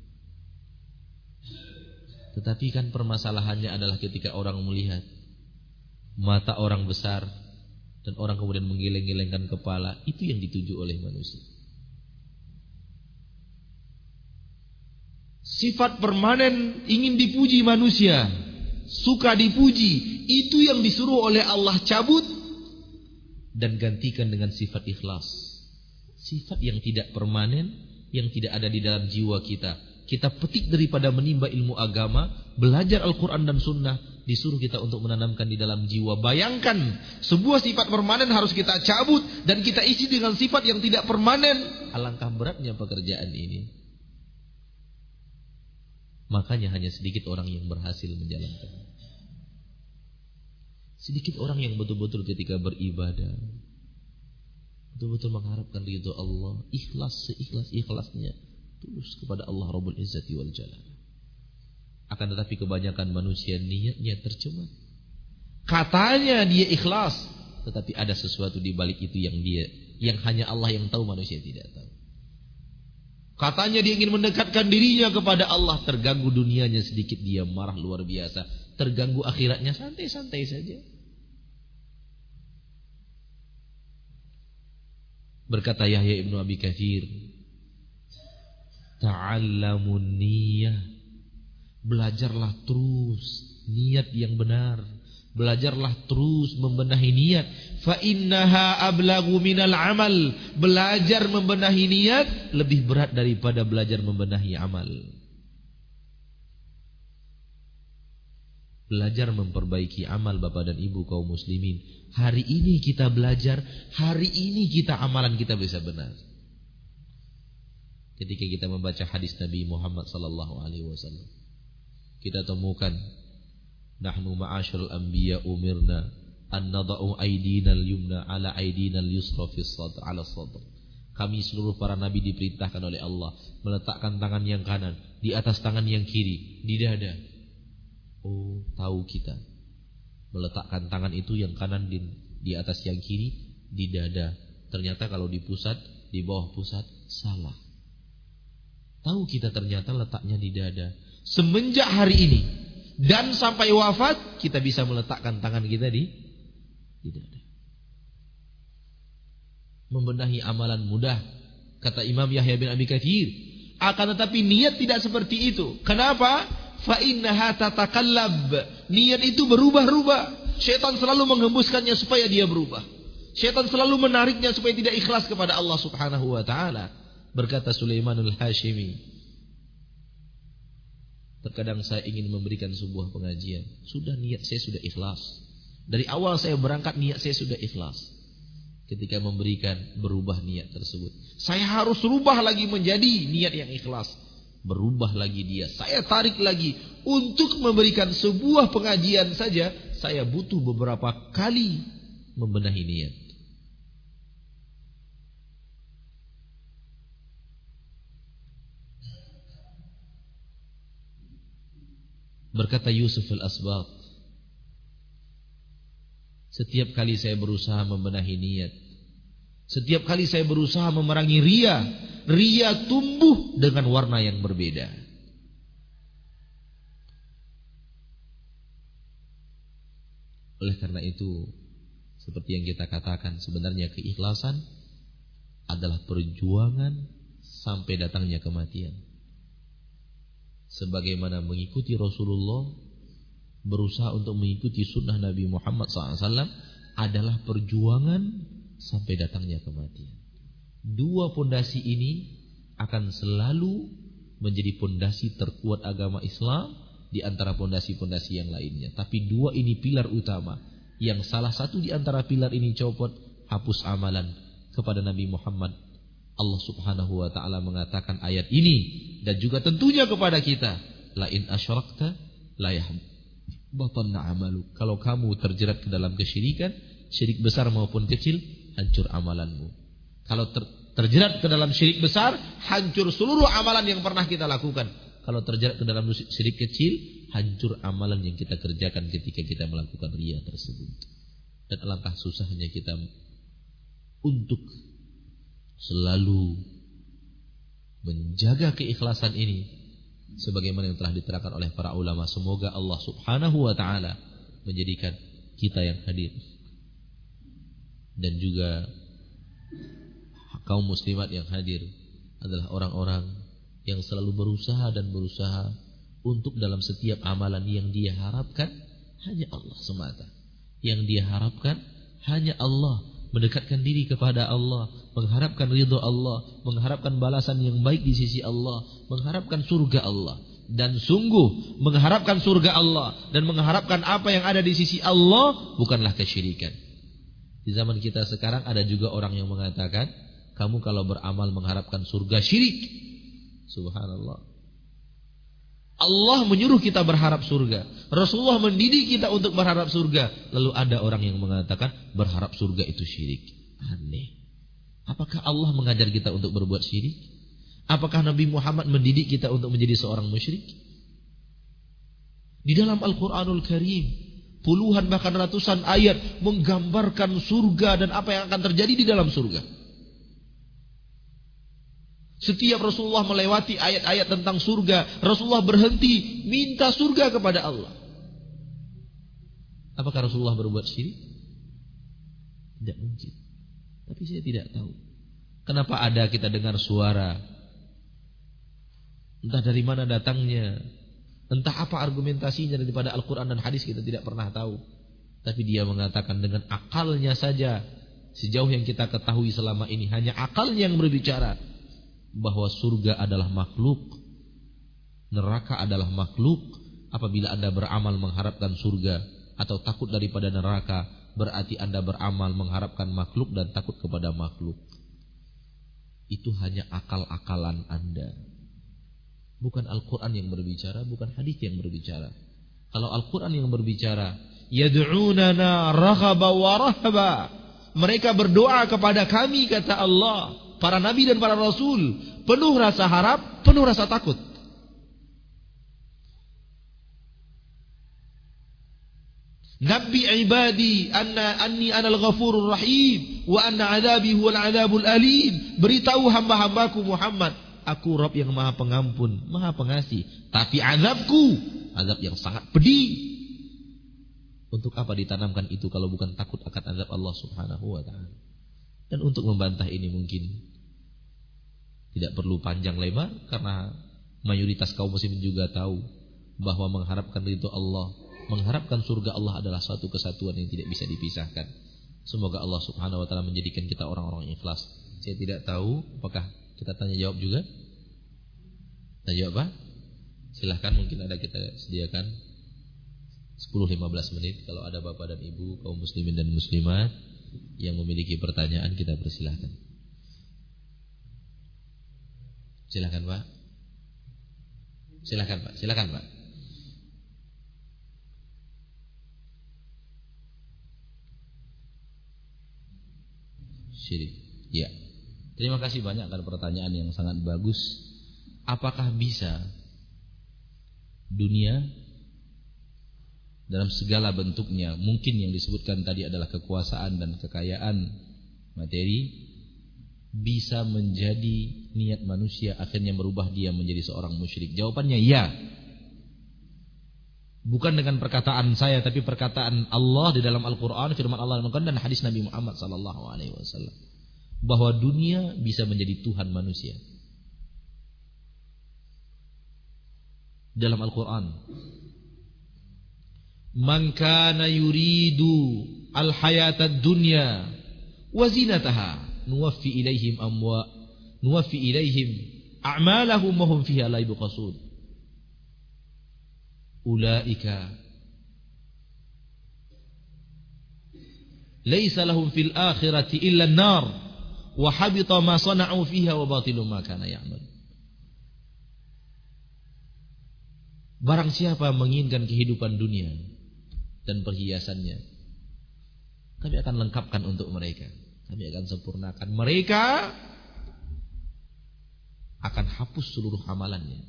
Tetapi kan permasalahannya adalah ketika orang melihat mata orang besar dan orang kemudian menggeleng-gelengkan kepala, itu yang dituju oleh manusia. Sifat permanen ingin dipuji manusia, suka dipuji, itu yang disuruh oleh Allah cabut dan gantikan dengan sifat ikhlas. Sifat yang tidak permanen, yang tidak ada di dalam jiwa kita. Kita petik daripada menimba ilmu agama, belajar Al-Quran dan Sunnah, disuruh kita untuk menanamkan di dalam jiwa. Bayangkan, sebuah sifat permanen harus kita cabut dan kita isi dengan sifat yang tidak permanen. Alangkah beratnya pekerjaan ini. Makanya hanya sedikit orang yang berhasil menjalankan. Sedikit orang yang betul-betul ketika beribadah betul-betul mengharapkan ridho Allah, ikhlas seikhlas-ikhlasnya, tulus kepada Allah Rabbul Izzati wal Jalal. Akan tetapi kebanyakan manusia niatnya tercemar. Katanya dia ikhlas, tetapi ada sesuatu di balik itu yang dia yang hanya Allah yang tahu, manusia tidak tahu. Katanya dia ingin mendekatkan dirinya kepada Allah, terganggu dunianya sedikit dia marah luar biasa, terganggu akhiratnya santai-santai saja. Berkata Yahya Ibnu Abi Katsir, ta'allamun niyah, belajarlah terus niat yang benar, belajarlah terus membenahi niat. Fa innaha ablagu minal amal, belajar membenahi niat lebih berat daripada belajar membenahi amal. Belajar memperbaiki amal Bapak dan Ibu kaum muslimin. Hari ini kita belajar, hari ini kita amalan kita bisa benar. Ketika kita membaca hadis Nabi Muhammad sallallahu alaihi wasallam, kita temukan nahnu ma'asyarul anbiya umirna an nada'u aydinal yumna ala aydinal yusra fis sadr ala sadr. Kami seluruh para nabi diperintahkan oleh Allah meletakkan tangan yang kanan di atas tangan yang kiri di dada. Oh, tahu kita meletakkan tangan itu yang kanan di, di atas yang kiri di dada. Ternyata kalau di pusat, di bawah pusat, salah. Tahu kita ternyata letaknya di dada. Semenjak hari ini dan sampai wafat, kita bisa meletakkan tangan kita di, di dada. Membenahi amalan mudah, kata Imam Yahya bin Abi Katsir. Akan tetapi niat tidak seperti itu. Kenapa? Fa innaha tatakallab. Niat itu berubah-ubah. Syaitan selalu menghembuskannya supaya dia berubah. Syaitan selalu menariknya supaya tidak ikhlas kepada Allah Subhanahu wa taala. Berkata Sulaimanul Hashimi, terkadang saya ingin memberikan sebuah pengajian, sudah niat saya sudah ikhlas. Dari awal saya berangkat niat saya sudah ikhlas. Ketika memberikan, berubah niat tersebut. Saya harus rubah lagi menjadi niat yang ikhlas. Berubah lagi dia, saya tarik lagi untuk memberikan sebuah pengajian saja, saya butuh beberapa kali membenahi niat. Berkata Yusuf al-Asbaq, setiap kali saya berusaha membenahi niat, setiap kali saya berusaha memerangi riya, riya tumbuh dengan warna yang berbeda. Oleh karena itu, seperti yang kita katakan, sebenarnya keikhlasan adalah perjuangan sampai datangnya kematian. sebagaimana mengikuti Rasulullah, berusaha untuk mengikuti sunnah Nabi Muhammad shallallahu alaihi wasallam adalah perjuangan sampai datangnya kematian. Dua pondasi ini akan selalu menjadi pondasi terkuat agama Islam di antara pondasi-pondasi yang lainnya. Tapi dua ini pilar utama. Yang salah satu di antara pilar ini copot, hapus amalan kepada Nabi Muhammad. Allah Subhanahu wa taala mengatakan ayat ini dan juga tentunya kepada kita, la in asyrakta la yahbatanna amaluk. Kalau kamu terjerat ke dalam kesyirikan, syirik besar maupun kecil, hancur amalanmu. Kalau ter, terjerat ke dalam syirik besar, hancur seluruh amalan yang pernah kita lakukan. Kalau terjerat ke dalam syirik kecil, hancur amalan yang kita kerjakan ketika kita melakukan riya tersebut. Dan alangkah susahnya kita untuk selalu menjaga keikhlasan ini sebagaimana yang telah diterangkan oleh para ulama. Semoga Allah Subhanahu wa taala menjadikan kita yang hadir dan juga kaum muslimat yang hadir adalah orang-orang yang selalu berusaha dan berusaha untuk dalam setiap amalan yang dia harapkan hanya Allah semata. Yang dia harapkan hanya Allah, mendekatkan diri kepada Allah, mengharapkan ridho Allah, mengharapkan balasan yang baik di sisi Allah, mengharapkan surga Allah. Dan sungguh mengharapkan surga Allah dan mengharapkan apa yang ada di sisi Allah bukanlah kesyirikan. Di zaman kita sekarang ada juga orang yang mengatakan, kamu kalau beramal mengharapkan surga, syirik. Subhanallah. Allah menyuruh kita berharap surga. Rasulullah mendidik kita untuk berharap surga. Lalu ada orang yang mengatakan berharap surga itu syirik. Aneh. Apakah Allah mengajar kita untuk berbuat syirik? Apakah Nabi Muhammad mendidik kita untuk menjadi seorang musyrik? Di dalam Al-Quranul Karim, puluhan bahkan ratusan ayat menggambarkan surga dan apa yang akan terjadi di dalam surga. Setiap Rasulullah melewati ayat-ayat tentang surga, Rasulullah berhenti minta surga kepada Allah. Apakah Rasulullah berbuat syirik? Tidak mungkin. Tapi saya tidak tahu kenapa ada kita dengar suara, entah dari mana datangnya, entah apa argumentasinya daripada Al-Quran dan hadis, kita tidak pernah tahu. Tapi dia mengatakan dengan akalnya saja, sejauh yang kita ketahui selama ini hanya akalnya yang berbicara, bahwa surga adalah makhluk, neraka adalah makhluk. Apabila Anda beramal mengharapkan surga atau takut daripada neraka, berarti Anda beramal mengharapkan makhluk dan takut kepada makhluk. Itu hanya akal-akalan Anda, bukan Al-Quran yang berbicara, bukan hadis yang berbicara. Kalau Al-Quran yang berbicara, yad'unana raghaba wa rahaba, mereka berdoa kepada kami, kata Allah, para nabi dan para rasul, penuh rasa harap, penuh rasa takut. Nabi ibadi anna anni anal ghafurur rahim wa anna adabi huwal adabul alim. Beritahu hamba-hambaku Muhammad, aku Rabb yang Maha Pengampun, Maha Pengasih, tapi azabku azab yang sangat pedih. Untuk apa ditanamkan itu kalau bukan takut akan azab Allah Subhanahu wa taala? Dan untuk membantah ini mungkin tidak perlu panjang lebar, karena mayoritas kaum muslimin juga tahu bahwa mengharapkan ridho Allah, mengharapkan surga Allah adalah suatu kesatuan yang tidak bisa dipisahkan. Semoga Allah Subhanahu wa taala menjadikan kita orang-orang yang ikhlas. Saya tidak tahu apakah kita tanya jawab juga? Tanya jawab apa? Silahkan, mungkin ada kita sediakan sepuluh sampai lima belas menit. Kalau ada bapak dan ibu kaum muslimin dan muslimat yang memiliki pertanyaan, kita persilahkan. Silakan Pak. Silakan Pak. Silakan Pak. Syirik. Ya. Terima kasih banyak atas pertanyaan yang sangat bagus. Apakah bisa dunia dalam segala bentuknya, mungkin yang disebutkan tadi adalah kekuasaan dan kekayaan materi, bisa menjadi niat manusia akhirnya merubah dia menjadi seorang musyrik? Jawabannya ya. Bukan dengan perkataan saya, tapi perkataan Allah di dalam Al-Quran, firman Allah dan hadis Nabi Muhammad sallallahu alaihi wasallam, bahwa dunia bisa menjadi Tuhan manusia. dalam Al-Quran. Man kana yuridu al-hayatad dunya wa zinataha nuwaffi ilaihim amwa nuwaffi ilaihim a'malahum wa hum fiha la yubqasun. Ulaika laisa lahum fil akhirati illa an-nar wa habita ma sana'u fiha wa batilu ma kana ya'mal. Barang siapa menginginkan kehidupan dunia dan perhiasannya, kami akan lengkapkan untuk mereka. Kami akan sempurnakan. Mereka akan hapus seluruh amalannya.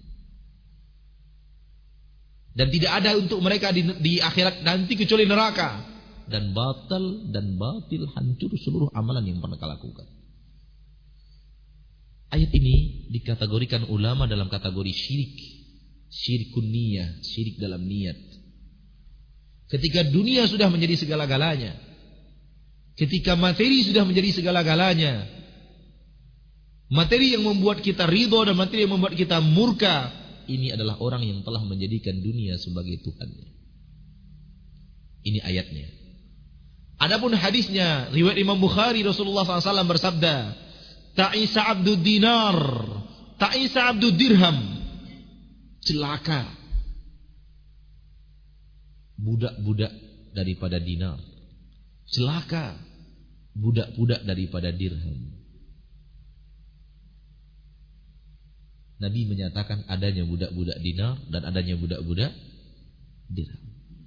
Dan tidak ada untuk mereka di, di akhirat nanti kecuali neraka. Dan batal dan batil, hancur seluruh amalan yang pernah lakukan. Ayat ini dikategorikan ulama dalam kategori syirik. Syirikun niyah, syirik dalam niat. Ketika dunia sudah menjadi segala-galanya, ketika materi sudah menjadi segala-galanya, materi yang membuat kita ridho dan materi yang membuat kita murka, ini adalah orang yang telah menjadikan dunia sebagai Tuhannya. Ini ayatnya. Adapun hadisnya, riwayat Imam Bukhari, Rasulullah shallallahu alaihi wasallam bersabda, Ta'isa abdud dinar, ta'isa abdud dirham. Celaka budak-budak daripada dinar, celaka budak-budak daripada dirham. Nabi menyatakan adanya budak-budak dinar dan adanya budak-budak dirham.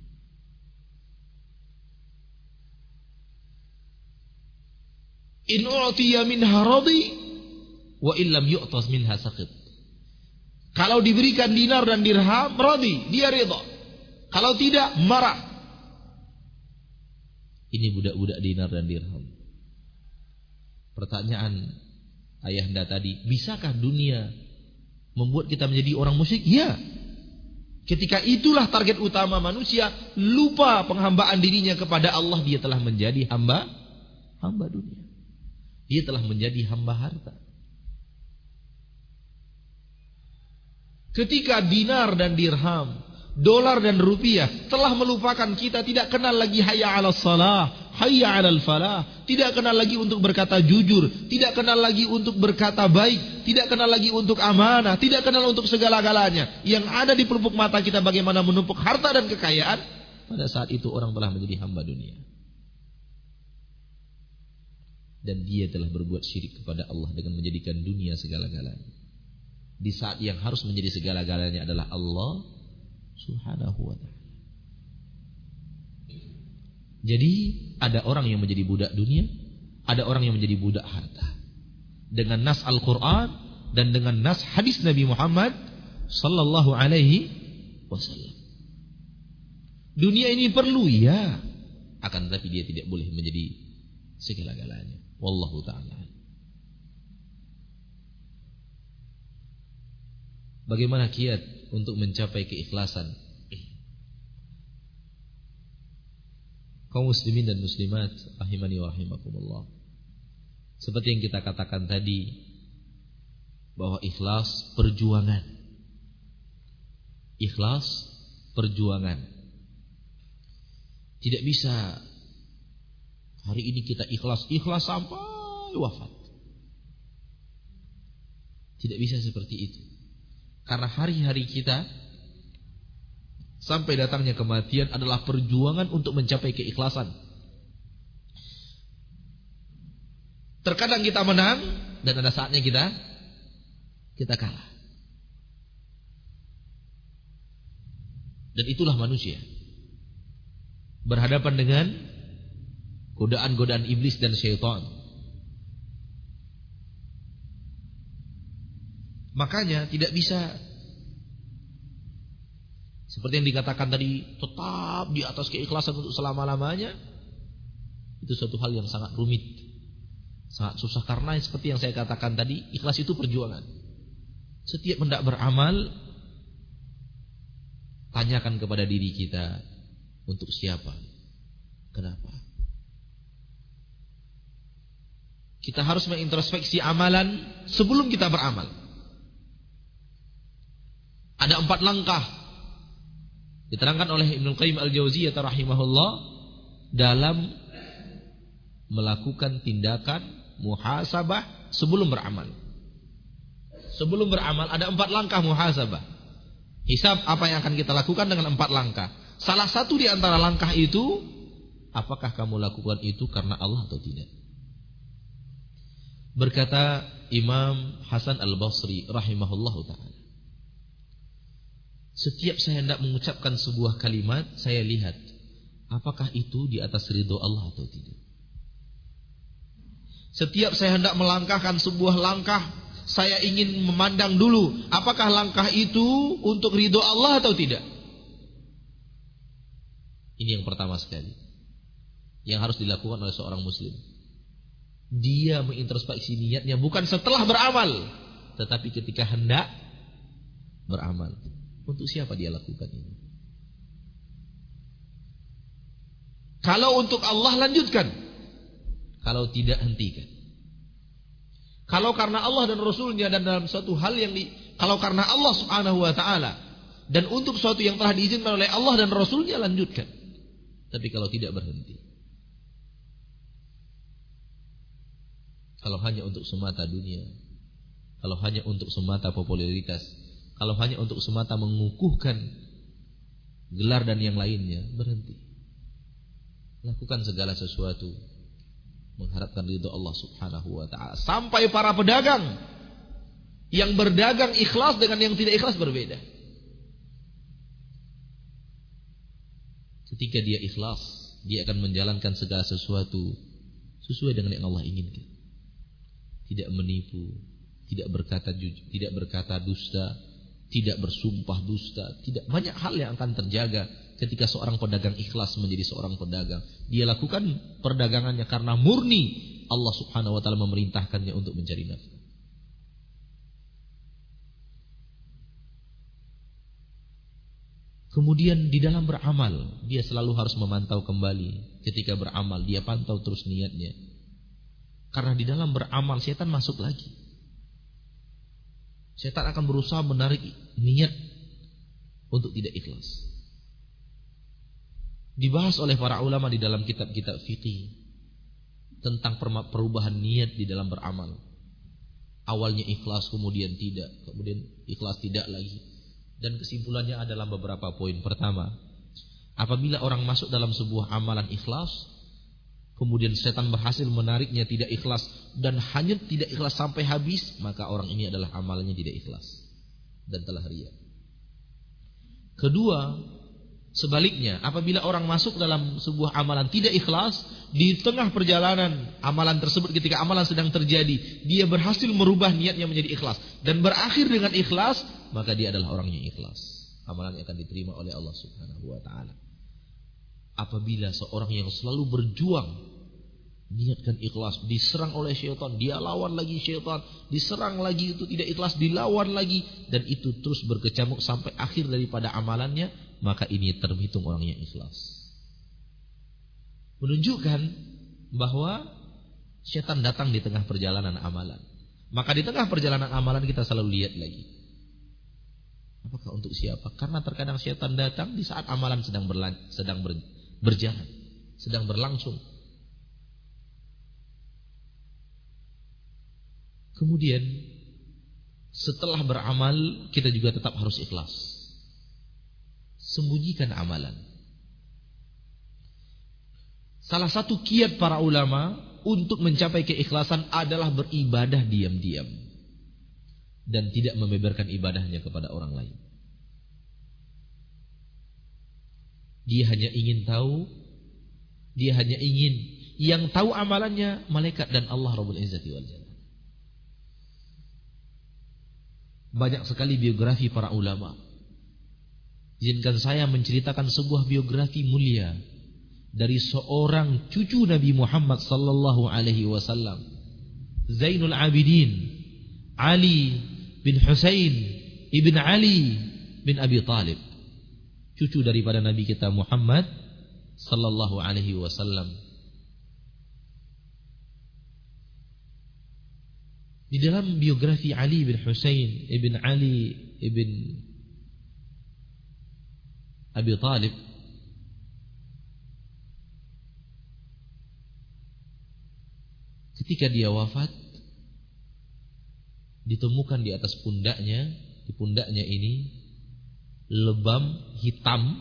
In u'tiya minha radi wa illam yu'tas minha saqit. Kalau diberikan dinar dan dirham, radi, dia ridha. Kalau tidak, marah. Ini budak-budak dinar dan dirham. Pertanyaan ayahanda tadi, bisakah dunia membuat kita menjadi orang musyrik? Ya. Ketika itulah target utama manusia, lupa penghambaan dirinya kepada Allah, dia telah menjadi hamba hamba dunia. Dia telah menjadi hamba harta. Ketika dinar dan dirham, dolar dan rupiah telah melupakan kita, tidak kenal lagi hayya 'alas shalah, hayya 'alal falah, tidak kenal lagi untuk berkata jujur, tidak kenal lagi untuk berkata baik, tidak kenal lagi untuk amanah, tidak kenal untuk segala-galanya. Yang ada di pelupuk mata kita bagaimana menumpuk harta dan kekayaan, pada saat itu orang telah menjadi hamba dunia. Dan dia telah berbuat syirik kepada Allah dengan menjadikan dunia segala-galanya. Di saat yang harus menjadi segala-galanya adalah Allah Subhanahu wa ta'ala. Jadi ada orang yang menjadi budak dunia, ada orang yang menjadi budak harta. Dengan nas Al-Quran dan dengan nas hadis Nabi Muhammad sallallahu alaihi wasallam. Dunia ini perlu, ya, akan tetapi dia tidak boleh menjadi segala-galanya. Wallahu ta'ala. Bagaimana kiat untuk mencapai keikhlasan? Kaum muslimin dan muslimat rahimani wa rahimakumullah. Seperti yang kita katakan tadi, bahwa ikhlas perjuangan. Ikhlas perjuangan. Tidak bisa hari ini kita ikhlas, ikhlas sampai wafat. Tidak bisa seperti itu. Karena hari-hari kita sampai datangnya kematian adalah perjuangan untuk mencapai keikhlasan. Terkadang kita menang dan ada saatnya kita kita kalah. Dan itulah manusia. Berhadapan dengan godaan-godaan iblis dan syaitan. Makanya tidak bisa seperti yang dikatakan tadi, tetap di atas keikhlasan untuk selama-lamanya. Itu suatu hal yang sangat rumit, sangat susah. Karena seperti yang saya katakan tadi, ikhlas itu perjuangan. Setiap hendak beramal, tanyakan kepada diri kita, untuk siapa, kenapa. Kita harus mengintrospeksi amalan sebelum kita beramal. Ada empat langkah. Diterangkan oleh Ibnu Qayyim Al-Jauziyah rahimahullah dalam melakukan tindakan muhasabah sebelum beramal. Sebelum beramal ada empat langkah muhasabah. Hisab apa yang akan kita lakukan dengan empat langkah. Salah satu di antara langkah itu, apakah kamu lakukan itu karena Allah atau tidak? Berkata Imam Hasan Al-Basri rahimahullahu ta'ala, setiap saya hendak mengucapkan sebuah kalimat, saya lihat apakah itu di atas ridho Allah atau tidak. Setiap saya hendak melangkahkan sebuah langkah, saya ingin memandang dulu apakah langkah itu untuk ridho Allah atau tidak. Ini yang pertama sekali yang harus dilakukan oleh seorang muslim. Dia mengintrospeksi niatnya bukan setelah beramal, tetapi ketika hendak beramal. Untuk siapa dia lakukan ini? Kalau untuk Allah, lanjutkan. Kalau tidak, hentikan. Kalau karena Allah dan Rasulnya dan dalam suatu hal yang di, kalau karena Allah subhanahu wa ta'ala dan untuk suatu yang telah diizinkan oleh Allah dan Rasulnya, lanjutkan. Tapi kalau tidak, berhenti. Kalau hanya untuk semata dunia, kalau hanya untuk semata popularitas, kalau hanya untuk semata mengukuhkan gelar dan yang lainnya, berhenti. Lakukan segala sesuatu mengharapkan ridho Allah subhanahu wa ta'ala. Sampai para pedagang yang berdagang ikhlas dengan yang tidak ikhlas berbeda. Ketika dia ikhlas, dia akan menjalankan segala sesuatu sesuai dengan yang Allah inginkan. Tidak menipu, tidak berkata jujur, tidak berkata dusta, tidak bersumpah dusta, tidak, banyak hal yang akan terjaga ketika seorang pedagang ikhlas menjadi seorang pedagang. Dia lakukan perdagangannya karena murni Allah subhanahu wa ta'ala memerintahkannya untuk mencari nafkah. Kemudian di dalam beramal, dia selalu harus memantau kembali. Ketika beramal, dia pantau terus niatnya. Karena di dalam beramal, setan masuk lagi. Setan akan berusaha menarik niat untuk tidak ikhlas. Dibahas oleh para ulama di dalam kitab-kitab fikih tentang perubahan niat di dalam beramal. Awalnya ikhlas, kemudian tidak, kemudian ikhlas tidak lagi. Dan kesimpulannya adalah beberapa poin. Pertama, apabila orang masuk dalam sebuah amalan ikhlas, kemudian setan berhasil menariknya tidak ikhlas dan hanya tidak ikhlas sampai habis, maka orang ini adalah amalannya tidak ikhlas dan telah riya. Kedua, sebaliknya, apabila orang masuk dalam sebuah amalan tidak ikhlas, di tengah perjalanan amalan tersebut, ketika amalan sedang terjadi, dia berhasil merubah niatnya menjadi ikhlas dan berakhir dengan ikhlas, maka dia adalah orang yang ikhlas. Amalannya akan diterima oleh Allah subhanahu wa ta'ala. Apabila seorang yang selalu berjuang, niatkan ikhlas, diserang oleh syaitan, dia lawan lagi syaitan, diserang lagi itu tidak ikhlas, dilawan lagi, dan itu terus berkecamuk sampai akhir daripada amalannya, maka ini terhitung orang yang ikhlas. Menunjukkan bahwa syaitan datang di tengah perjalanan amalan. Maka di tengah perjalanan amalan kita selalu lihat lagi, apakah untuk siapa? Karena terkadang syaitan datang di saat amalan sedang berlan- sedang ber- berjalan, sedang berlangsung. Kemudian setelah beramal, kita juga tetap harus ikhlas. Sembunyikan amalan. Salah satu kiat para ulama untuk mencapai keikhlasan adalah beribadah diam-diam dan tidak membeberkan ibadahnya kepada orang lain. Dia hanya ingin tahu, dia hanya ingin, yang tahu amalannya malaikat dan Allah Rabbul Izzati wal Jalal. Banyak sekali biografi para ulama. Izinkan saya menceritakan sebuah biografi mulia dari seorang cucu Nabi Muhammad sallallahu alaihi wasallam, Zainul Abidin Ali bin Husain ibn Ali bin Abi Talib, cucu daripada Nabi kita Muhammad sallallahu alaihi wasallam. Di dalam biografi Ali bin Husain ibn Ali ibn Abi Thalib ketika dia wafat, ditemukan di atas pundaknya, di pundaknya ini lebam hitam,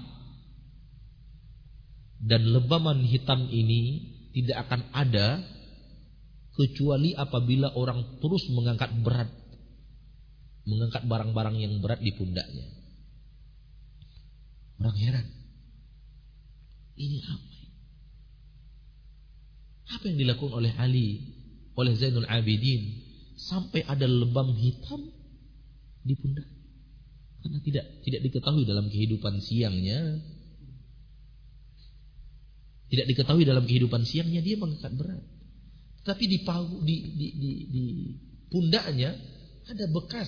dan lebaman hitam ini tidak akan ada kecuali apabila orang terus mengangkat berat, mengangkat barang-barang yang berat di pundaknya. Orang heran, ini apa? Apa yang dilakukan oleh Ali, oleh Zainul Abidin, sampai ada lebam hitam di pundak? Karena tidak tidak diketahui dalam kehidupan siangnya, tidak diketahui dalam kehidupan siangnya dia mengangkat berat. Tapi di pahu, di, di, di, di pundaknya ada bekas,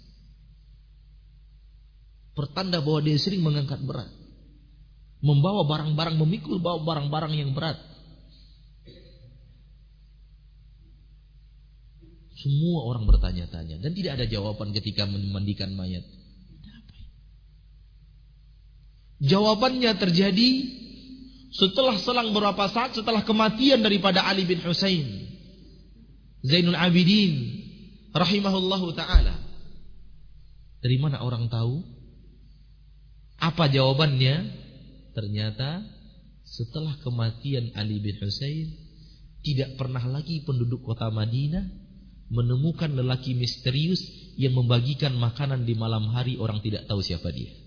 pertanda bahwa dia sering mengangkat berat, membawa barang-barang, memikul bawa barang-barang yang berat. Semua orang bertanya-tanya dan tidak ada jawaban ketika memandikan mayat. Jawabannya terjadi setelah selang beberapa saat setelah kematian daripada Ali bin Husain Zainul Abidin rahimahullahu ta'ala. Dari mana orang tahu? Apa jawabannya? Ternyata setelah kematian Ali bin Husain, tidak pernah lagi penduduk kota Madinah menemukan lelaki misterius yang membagikan makanan di malam hari orang tidak tahu siapa dia.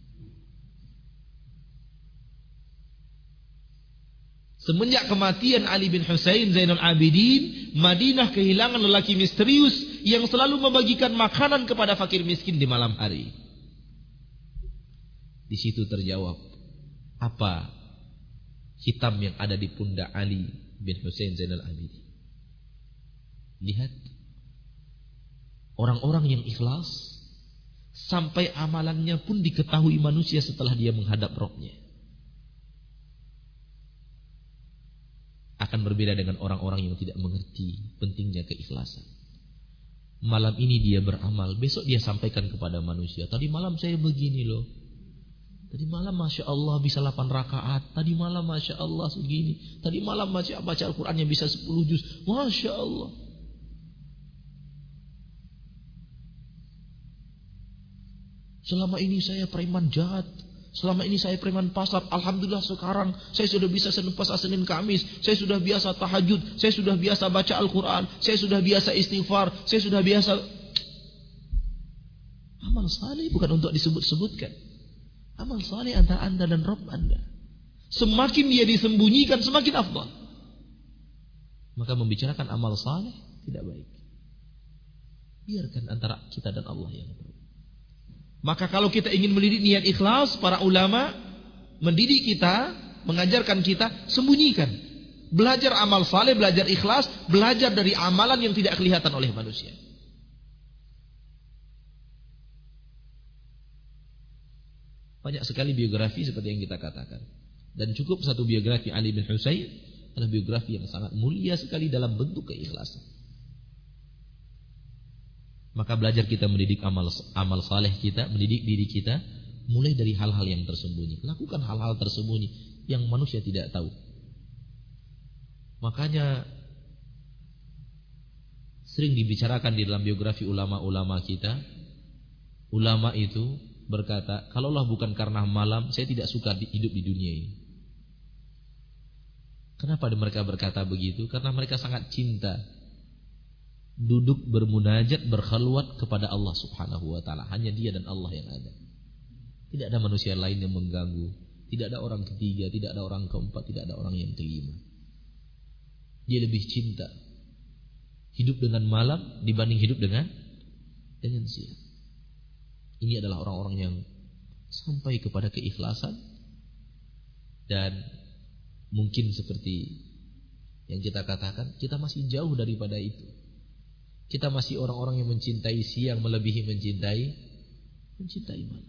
Semenjak kematian Ali bin Husain Zainul Abidin, Madinah kehilangan lelaki misterius yang selalu membagikan makanan kepada fakir miskin di malam hari. Di situ terjawab apa hitam yang ada di pundak Ali bin Husain Zainul Abidin. Lihat, orang-orang yang ikhlas sampai amalannya pun diketahui manusia setelah dia menghadap Rabbnya. Akan berbeda dengan orang-orang yang tidak mengerti pentingnya keikhlasan. Malam ini dia beramal, besok dia sampaikan kepada manusia, tadi malam saya begini loh, tadi malam Masya Allah bisa delapan rakaat, tadi malam Masya Allah segini, tadi malam Masya Allah baca Al-Qurannya bisa sepuluh juz, Masya Allah. Selama ini saya preman jahat, selama ini saya preman pasar, alhamdulillah sekarang saya sudah bisa puasa Senin Kamis, saya sudah biasa tahajud, saya sudah biasa baca Al-Quran, saya sudah biasa istighfar, saya sudah biasa. Amal saleh bukan untuk disebut-sebutkan. Amal saleh antara anda dan Rabb anda. Semakin dia disembunyikan semakin afdal. Maka membicarakan amal saleh tidak baik. Biarkan antara kita dan Allah yang tahu. Maka kalau kita ingin mendidik niat ikhlas, para ulama mendidik kita, mengajarkan kita, sembunyikan. Belajar amal saleh, belajar ikhlas, belajar dari amalan yang tidak kelihatan oleh manusia. Banyak sekali biografi seperti yang kita katakan. Dan cukup satu biografi Ali bin Husain adalah biografi yang sangat mulia sekali dalam bentuk keikhlasan. Maka belajar kita mendidik amal amal saleh kita, mendidik diri kita mulai dari hal-hal yang tersembunyi. Lakukan hal-hal tersembunyi yang manusia tidak tahu. Makanya sering dibicarakan di dalam biografi ulama-ulama kita. Ulama itu berkata, kalaulah bukan karena malam, saya tidak suka hidup di dunia ini. Kenapa mereka berkata begitu? Karena mereka sangat cinta duduk bermunajat, berkhalwat kepada Allah subhanahu wa ta'ala. Hanya dia dan Allah yang ada. Tidak ada manusia lain yang mengganggu. Tidak ada orang ketiga, tidak ada orang keempat, tidak ada orang yang kelima. Dia lebih cinta hidup dengan malam dibanding hidup dengan dengan siang. Ini adalah orang-orang yang sampai kepada keikhlasan. Dan mungkin seperti yang kita katakan, kita masih jauh daripada itu. Kita masih orang-orang yang mencintai siang melebihi mencintai mencintai malam.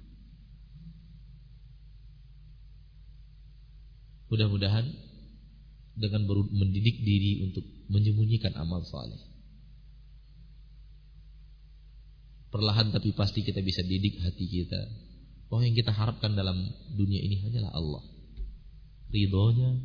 Mudah-mudahan dengan mendidik diri untuk menyembunyikan amal saleh, perlahan tapi pasti kita bisa didik hati kita bahwa yang kita harapkan dalam dunia ini hanyalah Allah, ridhonya,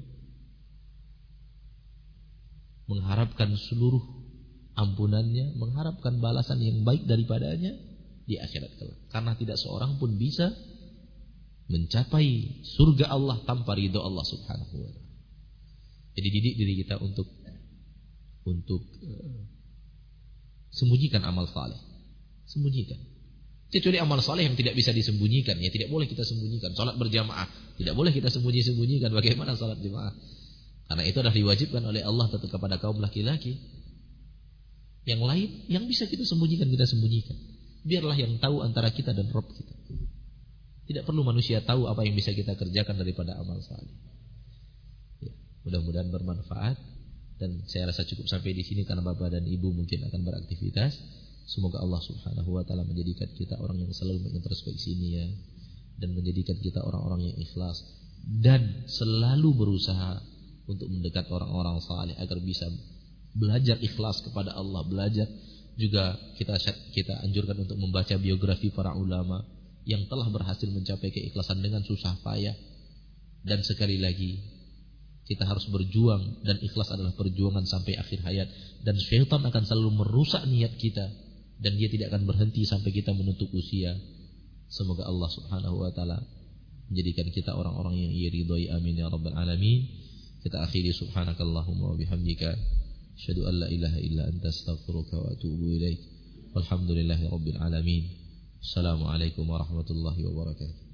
mengharapkan seluruh ampunannya, mengharapkan balasan yang baik daripadanya di akhirat kelak. Karena tidak seorang pun bisa mencapai surga Allah tanpa ridho Allah Subhanahu wa taala. Jadi didik diri kita untuk untuk uh, sembunyikan amal saleh. Sembunyikan. Kecuali amal saleh yang tidak bisa disembunyikan, ya tidak boleh kita sembunyikan. Salat berjamaah tidak boleh kita sembunyi-sembunyikan. Bagaimana salat jamaah? Karena itu adalah diwajibkan oleh Allah tentu kepada kaum laki-laki. Yang lain yang bisa kita sembunyikan, kita sembunyikan. Biarlah yang tahu antara kita dan Rabb kita. Tidak perlu manusia tahu apa yang bisa kita kerjakan daripada amal saleh. Ya, mudah-mudahan bermanfaat, dan saya rasa cukup sampai di sini karena Bapak dan Ibu mungkin akan beraktivitas. Semoga Allah Subhanahu wa taala menjadikan kita orang yang selalu mengintrospeksi niat dan menjadikan kita orang-orang yang ikhlas dan selalu berusaha untuk mendekat orang-orang saleh agar bisa belajar ikhlas kepada Allah, belajar juga kita kita anjurkan untuk membaca biografi para ulama yang telah berhasil mencapai keikhlasan dengan susah payah. Dan sekali lagi kita harus berjuang, dan ikhlas adalah perjuangan sampai akhir hayat, dan syaitan akan selalu merusak niat kita dan dia tidak akan berhenti sampai kita menutup usia. Semoga Allah Subhanahu wa taala menjadikan kita orang-orang yang ia ridhai, amin ya rabbal alamin. Kita akhiri subhanakallahumma wa bihamdika asyhadu an la ilaha illa anta astaghfiruka wa atubu ilaik. Walhamdulillahi rabbil alamin. Assalamualaikum warahmatullahi wabarakatuh.